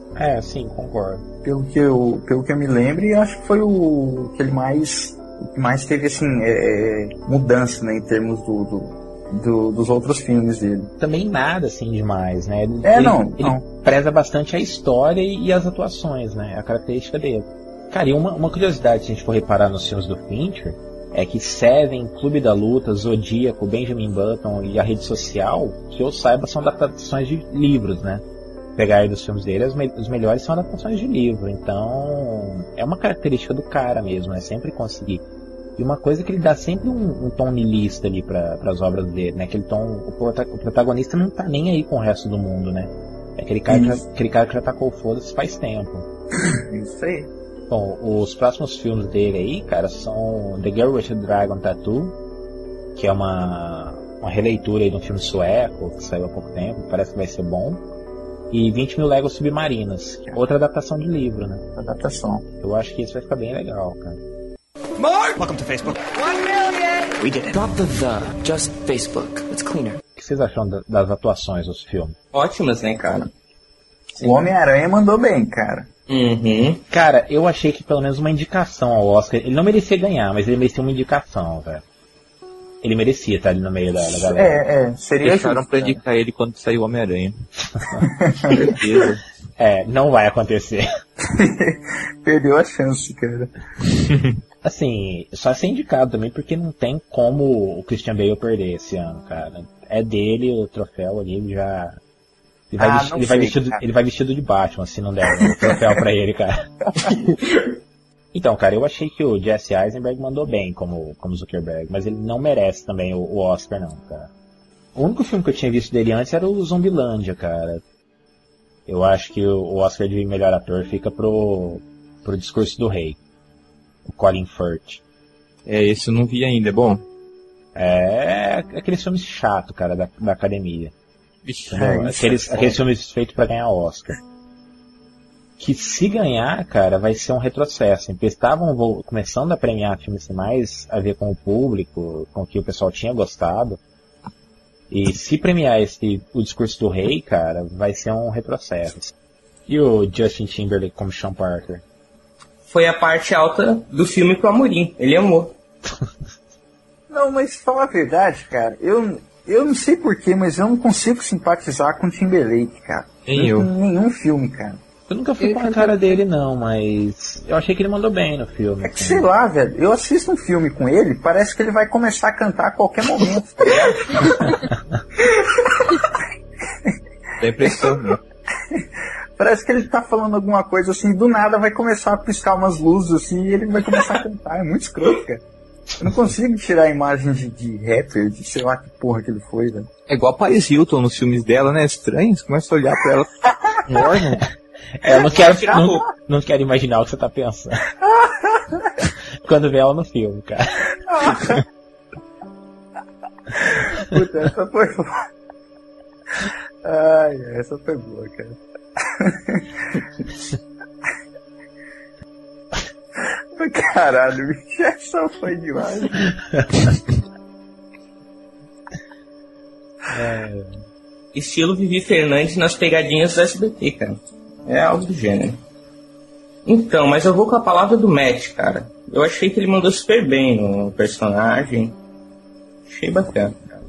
É, sim, concordo. Pelo que eu, pelo que eu me lembro, e acho que foi o que ele mais, o que mais teve, assim, é, mudança, né, em termos do, do, do, dos outros filmes dele. Também nada, assim, demais, né? Ele, é, ele, não, ele não. preza bastante a história e as atuações, né? A característica dele. Cara, e uma, uma curiosidade, se a gente for reparar nos filmes do Fincher, é que Seven, Clube da Luta, Zodíaco, Benjamin Button e a Rede Social, que eu saiba, são adaptações de livros, né? Pegar aí dos filmes dele, os, me- os melhores são adaptações de livro. Então, é uma característica do cara mesmo, né? Sempre conseguir. E uma coisa que ele dá sempre um, um tom niilista ali para as obras dele, né? Aquele tom, o, prota- o protagonista não tá nem aí com o resto do mundo, né? É aquele cara, que já, aquele cara que já tacou foda-se faz tempo. Isso aí. Bom, os próximos filmes dele aí, cara, são The Girl with the Dragon Tattoo, que é uma, uma releitura aí de um filme sueco que saiu há pouco tempo, parece que vai ser bom. E vinte mil Léguas Submarinas, que é outra adaptação de livro, né? Adaptação. Eu acho que isso vai ficar bem legal, cara. Mark! Welcome to Facebook. One million! We did it. Drop the the. Just Facebook. It's cleaner. O que vocês acham da- das atuações dos filmes? Ótimas, né, cara? Sim. O Homem-Aranha mandou bem, cara. Uhum. Cara, eu achei que pelo menos uma indicação ao Oscar. Ele não merecia ganhar, mas ele merecia uma indicação, velho. Ele merecia estar ali no meio da, da galera. É, é, seria Deixaram justo, pra né? indicar ele quando saiu o Homem-Aranha. Com certeza. É, não vai acontecer. Perdeu a chance, cara. Assim, só ser indicado também, porque não tem como o Christian Bale perder esse ano, cara. É dele o troféu ali, ele já... Ele vai, Ah, vesti- não ele, vai sei, vestido, cara. ele vai vestido de Batman, se não der o troféu pra ele, cara. Então, cara, eu achei que o Jesse Eisenberg mandou bem como, como Zuckerberg, mas ele não merece também o, o Oscar, não, cara. O único filme que eu tinha visto dele antes era o Zombilândia, cara. Eu acho que o, o Oscar de melhor ator fica pro, pro Discurso do Rei. O Colin Firth. É, esse eu não vi ainda, é bom? É aqueles filmes chato, cara, da, da academia. Vixe, Entendeu? É, isso aqueles, é aqueles filmes feitos pra ganhar Oscar. Que se ganhar, cara, vai ser um retrocesso. Eles estavam vo- começando a premiar filmes assim, mais a ver com o público, com o que o pessoal tinha gostado. E se premiar esse, o Discurso do Rei, cara, vai ser um retrocesso. E o Justin Timberlake como Sean Parker? Foi a parte alta do filme pro Amorim. Ele amou. Não, mas fala a verdade, cara. Eu, eu não sei porquê, mas eu não consigo simpatizar com o Timberlake, cara. Nem eu. Em nenhum filme, cara. Eu nunca fui com a cara dele, não, mas eu achei que ele mandou bem no filme. É que, assim. sei lá, velho, eu assisto um filme com ele, parece que ele vai começar a cantar a qualquer momento, tá ligado? dá impressão, né? Parece que ele tá falando alguma coisa assim, do nada vai começar a piscar umas luzes assim e ele vai começar a cantar. É muito escroto, cara. Eu não consigo tirar a imagem de, de rapper, de sei lá que porra que ele foi, velho. É igual a Paris Hilton nos filmes dela, né? Estranho, você começa a olhar pra ela. Morna. É, eu não quero, não, não quero imaginar o que você tá pensando. Quando vê ela no filme, cara. Puta, essa foi boa. Ai, essa foi boa, cara. Caralho, bicho, essa foi demais. É, Estilo Vivi Fernandes nas pegadinhas do S B T, cara. É algo do gênero. Então, mas eu vou com a palavra do Matt, cara. Eu achei que ele mandou super bem no personagem. Achei bacana, cara.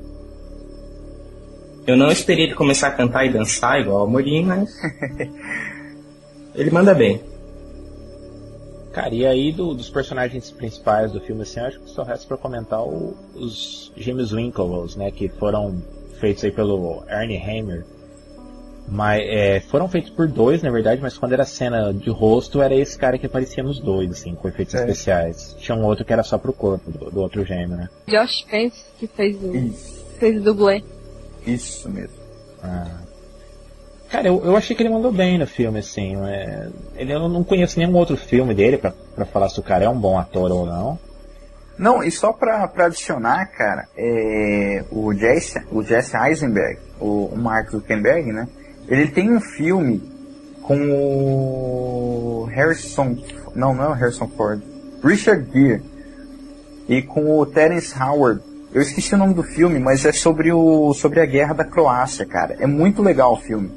Eu não esperei ele começar a cantar e dançar igual o Amorim, mas... ele manda bem. cara, e aí do- dos personagens principais do filme, assim, eu acho que só resta pra comentar o- os gêmeos Winklevoss, né, que foram feitos aí pelo Ernie Hammer. Mas, é, foram feitos por dois, na verdade, mas quando era cena de rosto, era esse cara que aparecia nos dois, assim, com efeitos É. especiais. Tinha um outro que era só pro corpo do, do outro gêmeo, né? Josh Pence, que fez o, Isso, fez o dublê. isso mesmo. Ah. Cara, eu, eu achei que ele mandou bem no filme, assim. É, ele, eu não conheço nenhum outro filme dele pra, pra falar se o cara é um bom ator ou não. Não, e só pra, pra adicionar, cara, é, o, Jesse, o Jesse Eisenberg, o, o Mark Zuckerberg, né? Ele tem um filme com o Harrison... Não, não é o Harrison Ford. Richard Gere. E com o Terence Howard. Eu esqueci o nome do filme, mas é sobre, o, sobre a guerra da Croácia, cara. É muito legal o filme.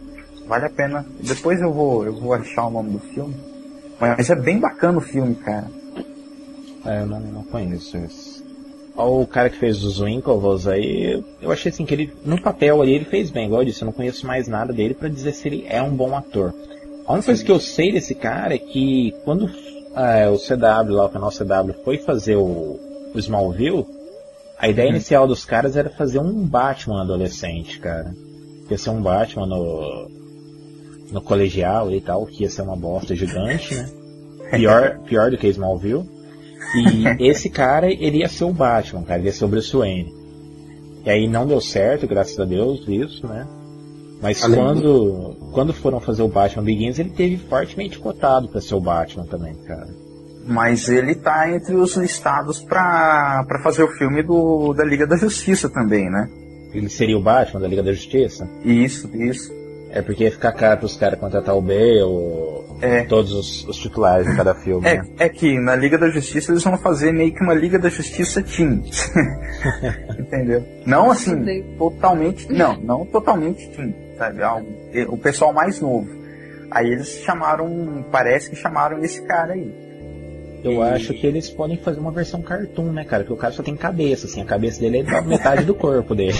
Vale a pena. Depois eu vou, eu vou achar o nome do filme. Mas é bem bacana o filme, cara. É, eu não, não conheço esse. O cara que fez os Winklevoss aí, eu achei assim que ele, no papel ali, ele fez bem. Igual eu disse, eu não conheço mais nada dele pra dizer se ele é um bom ator. A única coisa que eu sei desse cara é que quando é, o C W, lá o canal C W, foi fazer o, o Smallville, a ideia uhum. inicial dos caras era fazer um Batman adolescente, cara. Ia ser um Batman no, no colegial e tal, que ia ser uma bosta gigante, né? Pior, pior do que Smallville. E esse cara, ele ia ser o Batman, cara, ele ia ser o Bruce Wayne. E aí não deu certo, graças a Deus, isso, né? Mas quando, quando foram fazer o Batman Begins, ele teve fortemente cotado pra ser o Batman também, cara. Mas ele tá entre os listados pra, pra fazer o filme do, da Liga da Justiça também, né? Ele seria o Batman da Liga da Justiça? Isso, isso. É porque ia ficar caro pros caras contratar o Bale, é. todos os, os titulares de cada filme. É, né? é que na Liga da Justiça eles vão fazer meio que uma Liga da Justiça Teen. Entendeu? Não assim, totalmente. Não, não totalmente Teen, sabe? O pessoal mais novo. Aí eles chamaram, parece que chamaram esse cara aí. Eu e... acho que eles podem fazer uma versão cartoon, né, cara? Porque o cara só tem cabeça, assim, a cabeça dele é da metade do corpo dele.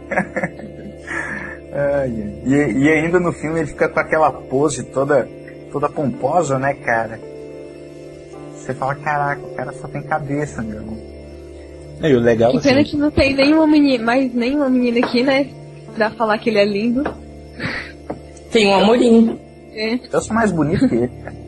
Ah, e, e ainda no filme ele fica com aquela pose toda, toda pomposa, né, cara? Você fala, caraca, o cara só tem cabeça, meu irmão. E o legal, que pena assim, que não tem nenhuma menina, mais nenhuma menina aqui, né? Pra falar que ele é lindo. Tem um amorinho. É. Eu sou mais bonito que ele, cara.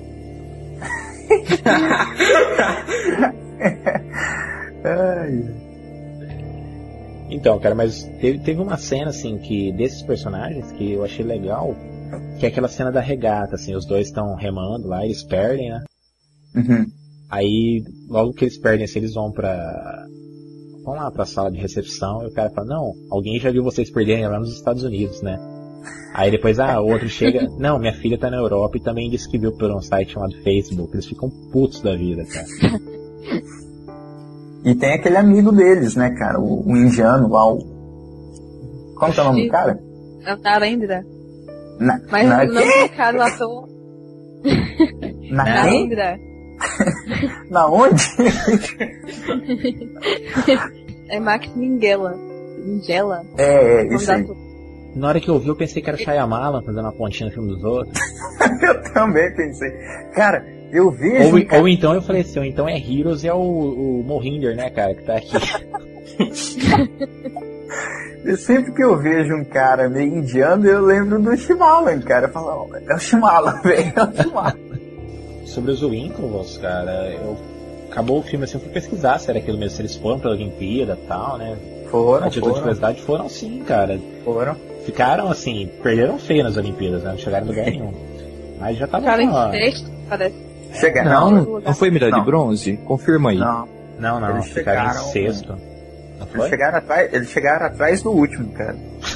Ai. Então, cara, mas teve, teve uma cena, assim, que desses personagens que eu achei legal, que é aquela cena da regata, assim, os dois estão remando lá, eles perdem, né? Uhum. Aí, logo que eles perdem, assim, eles vão pra... vão lá pra sala de recepção, e o cara fala, não, alguém já viu vocês perderem lá nos Estados Unidos, né? Aí depois, ah, o outro chega, não, minha filha tá na Europa e também disse que viu por um site chamado Facebook. Eles ficam putos da vida, cara. E tem aquele amigo deles, né, cara? O, o indiano lá, o... Como que é o nome do cara? É o Narendra. Na, Mas na não é o cara do ator. Na Narendra. Na onde? É Max Minghella. Minghella? É, é, isso aí. Na hora que eu vi, eu pensei que era Shyamalan fazendo uma pontinha no filme dos outros. Eu também pensei. Cara, eu vejo... Ou, cara... ou então eu falei assim, ou então é Heroes e é o, o Mohinder, né, cara, que tá aqui. Eu, sempre que eu vejo um cara meio indiano, eu lembro do Shyamalan, cara. Eu falo, oh, é o Shyamalan, velho, é o Shyamalan. Sobre os Winklevoss, cara, eu... acabou o filme assim, eu fui pesquisar se era aquilo mesmo, se eles foram pra Olimpíada e tal, né? Foram, A título de curiosidade, foram sim, cara. Foram. Ficaram assim, perderam feio nas Olimpíadas, né? Não chegaram em lugar nenhum. Mas já tava Ficaram lá. em sexto, parece. Chegaram. Não, não foi medalha de bronze? Confirma aí. Não, Não, não, Eles ficaram chegaram- em sexto. Não foi? eles chegaram, atrás, eles chegaram atrás do último, cara.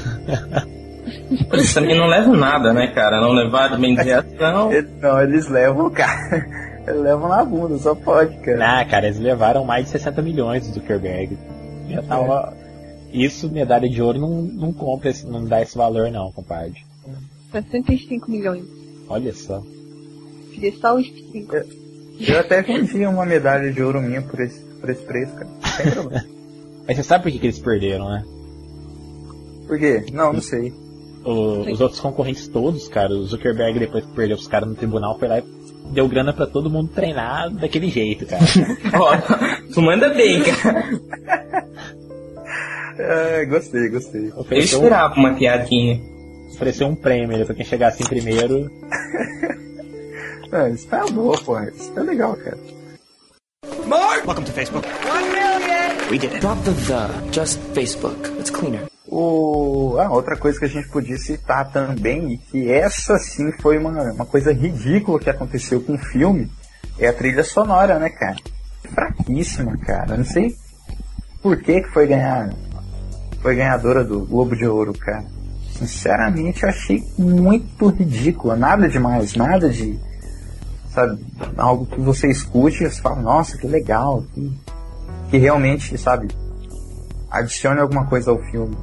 Eles também não levam nada, né, cara? Não levaram bem de ação. Eles, não, eles levam, cara. Eles levam na bunda, só pode, cara. Ah, cara, eles levaram mais de sessenta milhões do Zuckerberg. Já tava... Isso, medalha de ouro, não, não compra, esse, não dá esse valor não, compadre. sessenta e cinco milhões. Olha só. Queria só os cinco. Eu até vendi uma medalha de ouro minha por esse, por esse preço, cara. Sem problema. Mas você sabe por que, que eles perderam, né? Por quê? Não, não sei. O- os outros concorrentes todos, cara, o Zuckerberg, depois que perdeu os caras no tribunal, foi lá e deu grana pra todo mundo treinar daquele jeito, cara. Ó, tu manda bem, cara. É, gostei, gostei. Eu Ofereceu, um, esperava uma piadinha. ofereceu um prêmio pra quem chegasse em primeiro. É, isso tá boa, pô. Isso tá legal, cara. Welcome to Facebook. One million! We did it. Drop the the. Just Facebook. It's cleaner. O... Ah, outra coisa que a gente podia citar também, e que essa sim foi uma, uma coisa ridícula que aconteceu com o filme, é a trilha sonora, né, cara? Fraquíssima, cara. Não sei por que que foi ganhar, foi ganhadora do Globo de Ouro, cara. Sinceramente, eu achei muito ridícula. Nada demais, nada de, sabe, algo que você escute e você fala, nossa, que legal, que, que realmente, sabe, adicione alguma coisa ao filme.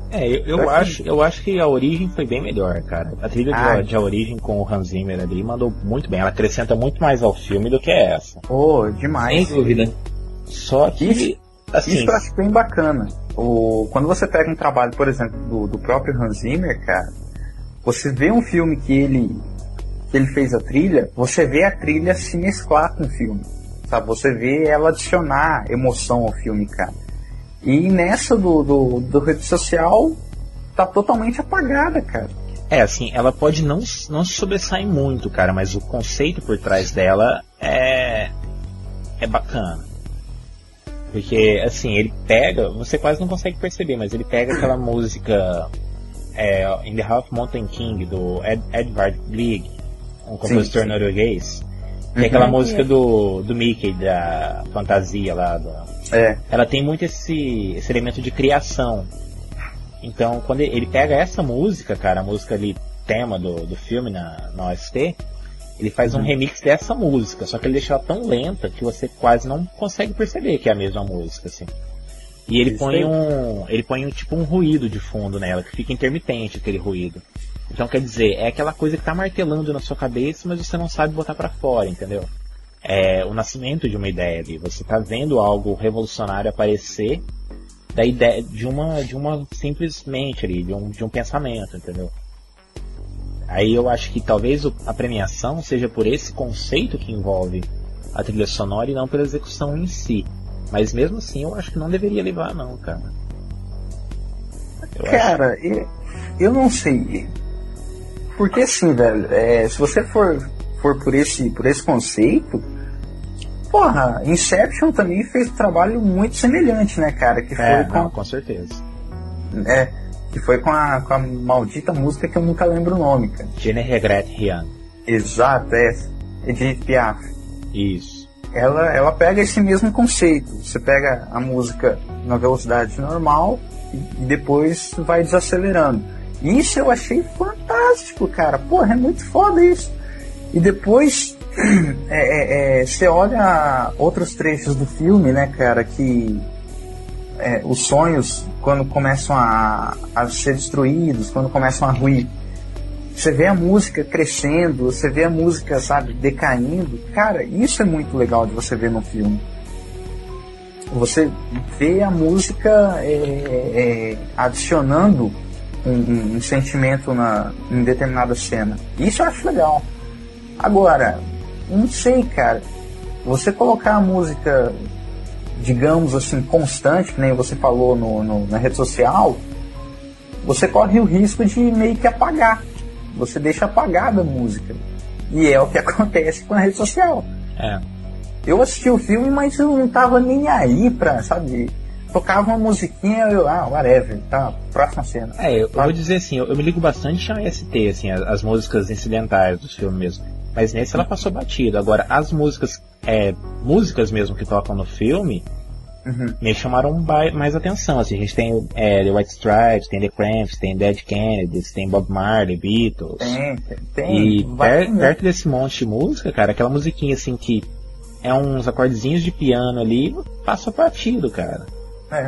É, eu, eu, acho, eu acho que a Origem foi bem melhor, cara. A trilha ah, de, de A Origem com o Hans Zimmer ali mandou muito bem. Ela acrescenta muito mais ao filme do que essa. Oh, demais. Sem dúvida. Só que... Isso, assim, isso eu acho bem bacana. O, quando você pega um trabalho, por exemplo, do, do próprio Hans Zimmer, cara, você vê um filme que ele, que ele fez a trilha, você vê a trilha se mesclar com o filme. Sabe? Você vê ela adicionar emoção ao filme, cara. E nessa do, do, do rede social tá totalmente apagada, cara. É, assim, ela pode não, não se sobressair muito, cara, mas o conceito por trás dela é, é bacana. Porque, assim, ele pega, você quase não consegue perceber, mas ele pega aquela música é, In the Half Mountain King, do Ed, Edvard Grieg, um compositor sim, sim. norueguês, que é aquela uhum. música do, do Mickey, da fantasia lá, do... É. Ela tem muito esse, esse elemento de criação. Então, quando ele pega essa música, cara, a música ali, tema do, do filme na, na O S T, ele faz um uhum. remix dessa música, só que ele deixa ela tão lenta que você quase não consegue perceber que é a mesma música, assim. E ele Isso põe aí. um. Ele põe um tipo um ruído de fundo nela, que fica intermitente aquele ruído. Então, quer dizer, é aquela coisa que tá martelando na sua cabeça, mas você não sabe botar pra fora, entendeu? É o nascimento de uma ideia ali. Você está vendo algo revolucionário aparecer da ideia de uma, de uma simplesmente ali, de um, de um pensamento, entendeu? Aí eu acho que talvez a premiação seja por esse conceito que envolve a trilha sonora e não pela execução em si. Mas mesmo assim eu acho que não deveria levar não, cara. Eu cara, acho... eu, eu não sei. Porque assim, velho, é, se você for, for por, esse, por esse conceito, porra, Inception também fez um trabalho muito semelhante, né, cara? Que foi é, com, não, com certeza. É, que foi com a, com a maldita música que eu nunca lembro o nome, cara. Je ne regrette rien. Exato, é. Edith Piaf. Isso. Ela, ela pega esse mesmo conceito. Você pega a música na velocidade normal e, e depois vai desacelerando. Isso eu achei fantástico, cara. Porra, é muito foda isso. E depois é, é, é, você olha outros trechos do filme, né, cara, que é, os sonhos, quando começam a, a ser destruídos, quando começam a ruir, você vê a música crescendo, você vê a música, sabe, decaindo. Cara, isso é muito legal de você ver no filme. Você vê a música é, é, adicionando um, um, um sentimento na, em determinada cena. Isso eu acho legal. Agora, não sei, cara, você colocar a música, digamos assim, constante, que nem você falou no, no, na rede social, você corre o risco de meio que apagar. Você deixa apagada a música. E é o que acontece com a rede social. É. Eu assisti o filme, mas eu não tava nem aí pra, sabe, tocava uma musiquinha, eu, ah, whatever, tá, próxima cena. É, eu, eu vou dizer assim, eu, eu me ligo bastante a O S T, assim, as, as músicas incidentais do filme mesmo. Mas nesse ela passou batido. Agora, as músicas, é, músicas mesmo que tocam no filme, uhum. me chamaram mais atenção. Assim, a gente tem é, The White Stripes, tem The Cramps, tem Dead Kennedys, tem Bob Marley, Beatles. Tem, tem. E per, perto desse monte de música, cara, aquela musiquinha assim que é uns acordezinhos de piano ali, passa batido, cara. É.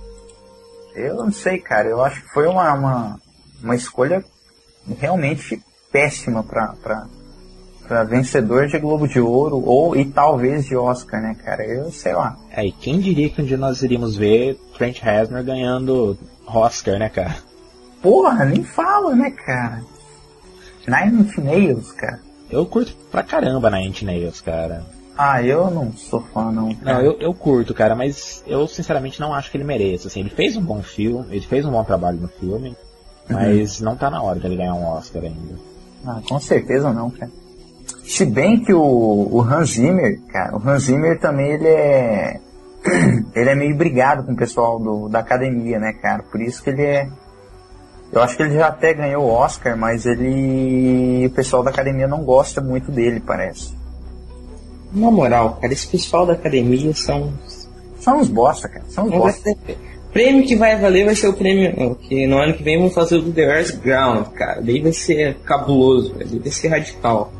Eu não sei, cara. Eu acho que foi uma, uma, uma escolha realmente péssima pra, pra, pra vencedor de Globo de Ouro ou e talvez de Oscar, né, cara? Eu sei lá. É, e quem diria que um dia nós iríamos ver Trent Reznor ganhando Oscar, né, cara? Porra, nem fala, né, cara? Nine Inch Nails, cara. Eu curto pra caramba Nine Inch Nails, cara. Ah, eu não sou fã, não. Cara. Não, eu, eu curto, cara, mas eu sinceramente não acho que ele mereça. Assim, ele fez um bom filme, ele fez um bom trabalho no filme, uhum. mas não tá na hora de ele ganhar um Oscar ainda. Ah, com certeza não, cara. Se bem que o, o Hans Zimmer, cara, o Hans Zimmer também ele é ele é meio brigado com o pessoal do, da academia, né, cara? Por isso que ele é... Eu acho que ele já até ganhou o Oscar, mas ele... o pessoal da academia não gosta muito dele, parece. Na moral, cara, esse pessoal da academia são... São uns bosta, cara. São uns bosta. O prêmio que vai valer vai ser o prêmio que no ano que vem vão fazer o do The Earth Ground, cara. Daí vai ser cabuloso, daí vai ser radical.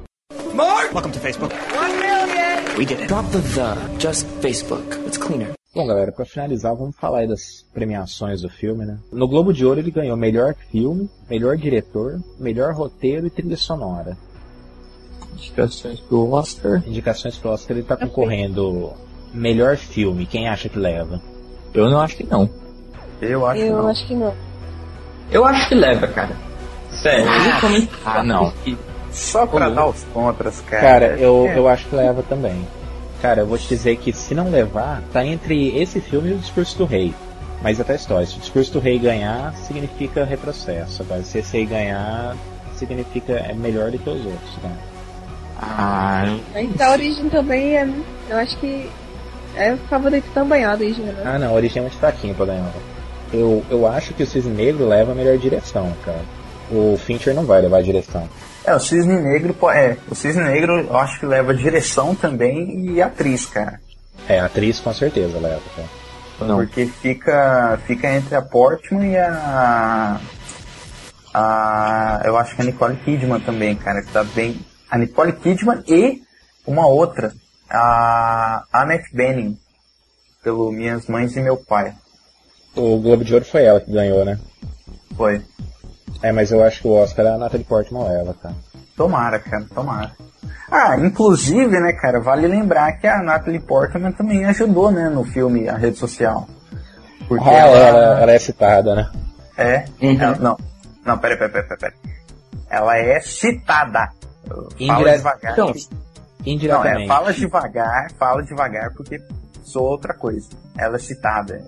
Mark! Welcome to Facebook. One million! We did it. Drop the the. Just Facebook. It's cleaner. Bom, galera, pra finalizar, vamos falar aí das premiações do filme, né? No Globo de Ouro ele ganhou melhor filme, melhor diretor, melhor roteiro e trilha sonora. Indicações pro Oscar. Indicações pro Oscar, ele tá concorrendo melhor filme. Quem acha que leva? Eu não acho que não. Eu acho Eu que não. acho que não. Eu acho que leva, cara. Sério, Ah, como... ah não. Só pra dar os contras, cara. Cara, eu, É. eu acho que leva também. Cara, eu vou te dizer que se não levar, tá entre esse filme e o Discurso do Rei. Mas até a história, se o Discurso do Rei ganhar, significa retrocesso. Agora, se esse aí ganhar, significa é melhor do que os outros, né? Ah, Mas a Origem também é. Eu acho que é favorito também a Origem, né? Ah não, a Origem é muito fraquinho pra ganhar. Eu, eu acho que o Cisne Negro leva a melhor direção, cara. O Fincher não vai levar a direção. É, o Cisne Negro, pô, é, o Cisne Negro eu acho que leva direção também e atriz, cara. É, a atriz com certeza leva, cara. não. Porque fica, fica entre a Portman e a, a... Eu acho que a Nicole Kidman também, cara, que tá bem... A Nicole Kidman e uma outra, a Annette Bening, pelo Minhas Mães e Meu Pai. O Globo de Ouro foi ela que ganhou, né? Foi. É, mas eu acho que o Oscar a Natalie Portman leva, cara. Tomara, cara, tomara. Ah, inclusive, né, cara, vale lembrar que a Natalie Portman também ajudou, né, no filme A Rede Social. Porque Ah, ela, ela, ela é citada, né? é... Uhum. ela- não, não, pera, pera, pera, pera, pera. Ela é citada. Fala Indire- devagar. Então, que- Não, Indiretamente. é, fala devagar, fala devagar, porque sou outra coisa. Ela é citada.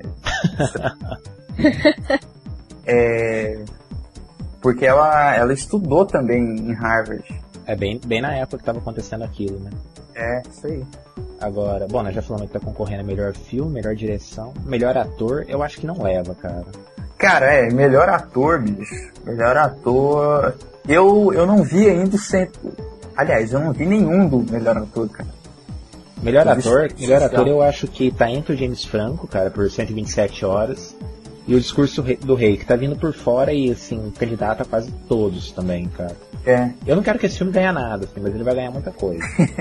É... Porque ela, ela estudou também em Harvard. É bem, bem na época que tava acontecendo aquilo, né? É, isso aí. Agora, bom, nós já falamos que tá concorrendo a melhor filme, melhor direção, melhor ator, eu acho que não leva, cara. Cara, é, melhor ator, bicho. Melhor ator. Eu, eu não vi ainda o centro. Aliás, eu não vi nenhum do melhor ator, cara. Melhor Eu ator, vi- melhor ator eu acho que tá entre o James Franco, cara, por cento e vinte e sete horas, e o Discurso do Rei, que tá vindo por fora e, assim, candidato a quase todos também, cara. É. Eu não quero que esse filme ganhe nada, assim, mas ele vai ganhar muita coisa.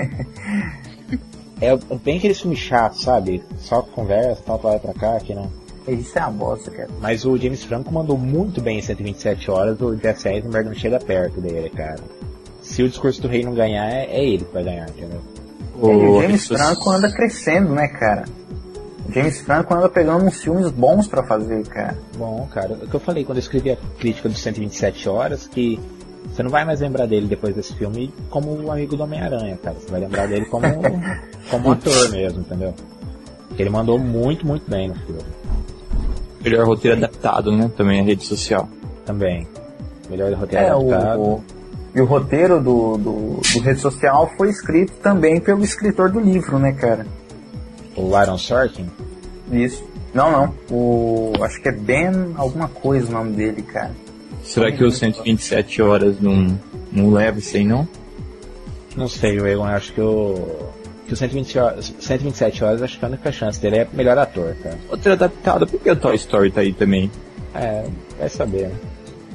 É bem aquele filme chato, sabe? Só conversa, tal, pra lá e pra cá, que não. Isso é uma bosta, cara. Mas o James Franco mandou muito bem em cento e vinte e sete horas, o Jesse Eisenberg não chega perto dele, cara. Se o Discurso do Rei não ganhar, é, é ele que vai ganhar, entendeu? E o James isso- Franco anda crescendo, né, cara? O James Franco anda pegando uns filmes bons pra fazer, cara. Bom, cara, o que eu falei quando eu escrevi a crítica dos cento e vinte e sete horas, que você não vai mais lembrar dele depois desse filme como o amigo do Homem-Aranha, cara. Você vai lembrar dele como, como ator mesmo, entendeu? Porque ele mandou muito, muito bem no filme. Melhor roteiro adaptado, né? Também a rede social. Também. Melhor roteiro É, adaptado. o, e o roteiro do, do, do Rede Social foi escrito também pelo escritor do livro, né, cara? O Aaron Sorkin. Isso. Não, não. O, acho que é Ben alguma coisa o nome dele, cara. Será que os cento e vinte e sete horas não, não leva isso aí, não? Não sei, o Egon, acho que o. Que o cento e vinte horas, cento e vinte e sete horas, acho que a única chance dele é melhor ator, cara. Roteiro adaptado, por que o Toy Story tá aí também? É, vai saber, né?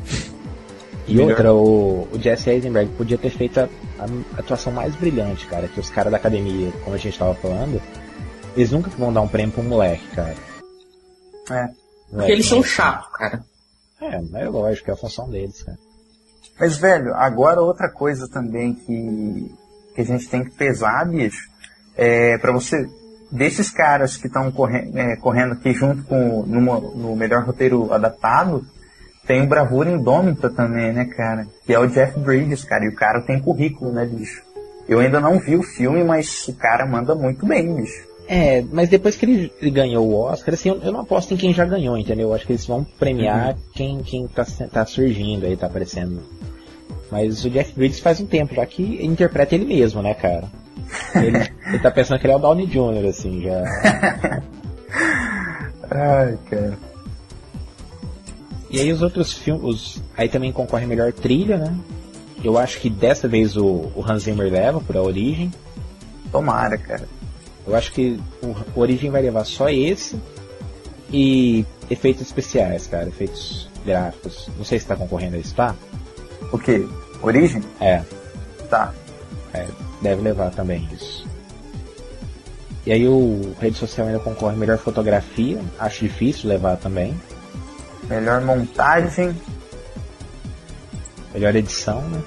E Melhor. outra, o, o Jesse Eisenberg podia ter feito a, a atuação mais brilhante, cara, que os caras da academia, como a gente tava falando, eles nunca vão dar um prêmio pra um moleque, cara. É. Porque eles são chatos, cara. É, é lógico, é a função deles, cara. Mas, velho, agora outra coisa também que, que a gente tem que pesar, bicho, é pra você, desses caras que estão correndo, é, correndo aqui junto com numa, no melhor roteiro adaptado, tem o Bravura Indômita também, né, cara? Que é o Jeff Bridges, cara, e o cara tem currículo, né, bicho? Eu ainda não vi o filme, mas o cara manda muito bem, bicho. É, mas depois que ele, ele ganhou o Oscar, assim, eu, eu não aposto em quem já ganhou, entendeu? Eu acho que eles vão premiar uhum. quem, quem tá, tá surgindo aí, tá aparecendo. Mas o Jeff Bridges faz um tempo já que interpreta ele mesmo, né, cara? Ele, ele tá pensando que ele é o Downey Júnior, assim, já. Ai, cara. E aí os outros filmes, aí também concorre melhor trilha, né? Eu acho que dessa vez o, o Hans Zimmer leva por A Origem. Tomara, cara. Eu acho que o, o Origem vai levar só esse. E efeitos especiais, cara, efeitos gráficos. Não sei se tá concorrendo a isso, tá? O quê? Origem? É. Tá. É, deve levar também isso. E aí o rede social ainda concorre melhor fotografia, acho difícil levar também. Melhor montagem. Melhor edição, né?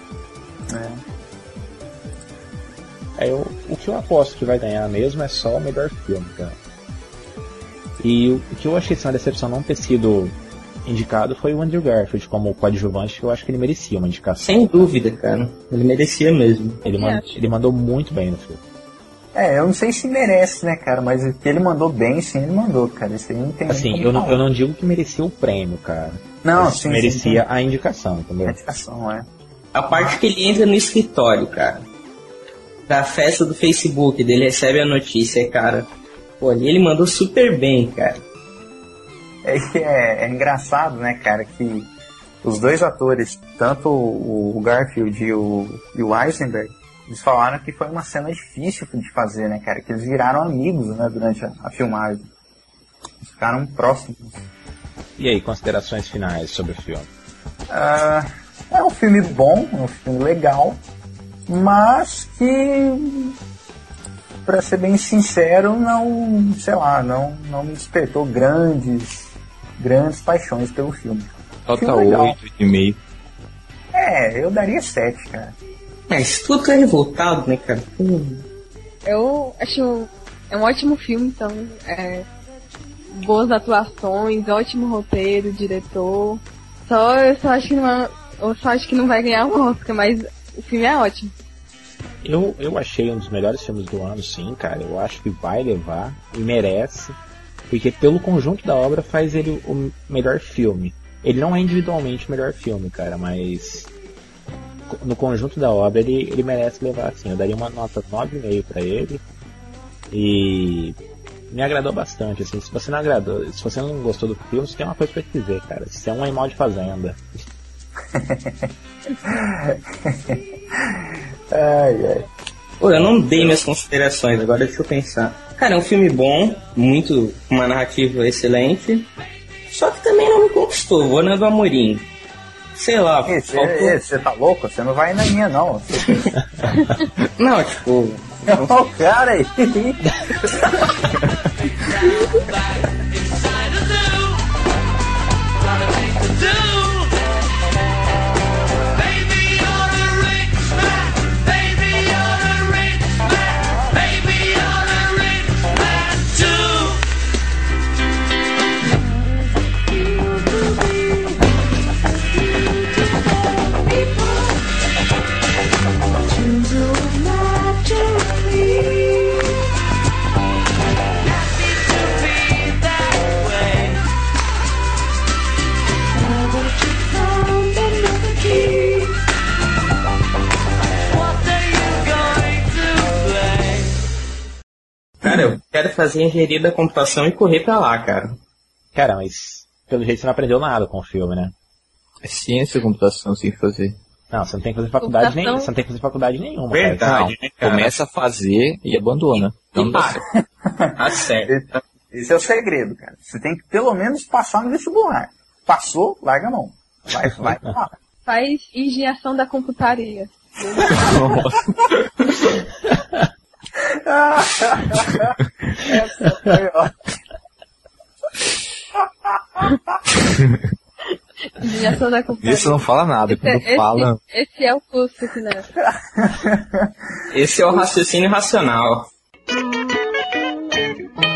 É. É, eu, o que eu aposto que vai ganhar mesmo é só o melhor filme, cara. E o, o que eu achei de uma decepção não ter sido indicado foi o Andrew Garfield como coadjuvante, que eu acho que ele merecia uma indicação. Sem dúvida, cara. Ele merecia mesmo. Ele, mand, ele mandou muito bem no filme. É, eu não sei se merece, né, cara, mas que ele mandou bem, sim, ele mandou, cara. Isso aí não tem assim, eu não, eu não digo que merecia o prêmio, cara. Não, sim, merecia sim, sim. a indicação, entendeu? A indicação, é. A parte que ele entra no escritório, cara, da festa do Facebook, dele recebe a notícia, cara. Pô, ali ele mandou super bem, cara. É, é, é engraçado, né, cara, que os dois atores, tanto o, o Garfield e o, e o Eisenberg, eles falaram que foi uma cena difícil de fazer, né, cara, que eles viraram amigos, né, durante a, a filmagem. Eles ficaram próximos. E aí, considerações finais sobre o filme? Uh, é um filme bom, é um filme legal, mas que, pra ser bem sincero, não, sei lá, não, não me despertou grandes, grandes paixões pelo filme. Nota oito e meio. É, eu daria sete, cara. É, isso tudo é revoltado, né, cara? Hum. Eu acho é um ótimo filme, então, é, boas atuações, ótimo roteiro, diretor. Só eu só acho que não, é, eu só acho que não vai ganhar um Oscar, mas o filme é ótimo. Eu, eu achei um dos melhores filmes do ano, sim, cara. Eu acho que vai levar e merece, porque pelo conjunto da obra faz ele o melhor filme. Ele não é individualmente o melhor filme, cara, mas no conjunto da obra ele, ele merece levar, assim. Eu daria uma nota nove vírgula cinco pra ele. E me agradou bastante, assim. Se você não agradou, se você não gostou do filme, você tem uma coisa pra te dizer, cara. Você é um animal de fazenda. Ai, ai. Pô, eu não dei minhas considerações, agora deixa eu pensar. Cara, é um filme bom, muito, uma narrativa excelente, só que também não me conquistou, vou na do Amorim. Sei lá, você tá louco? Você não vai na minha, não. Não, tipo... Não, o cara aí. Cara, eu quero fazer engenharia da computação e correr pra lá, cara. Cara, mas pelo jeito você não aprendeu nada com o filme, né? É ciência e computação sem fazer. Não, você não tem que fazer faculdade nem, você não tem que fazer faculdade nenhuma. Verdade, cara. né, cara? Começa a fazer e abandona. Então dá certo. Tá certo. Esse é o segredo, cara. Você tem que pelo menos passar no vestibular. Passou, larga a mão. Vai, vai lá. Faz engenhação da computaria. Essa foi ótima. Engenhação da computaria. Isso não fala nada. Quando esse, fala... esse é o curso que, né? Esse é o raciocínio racional.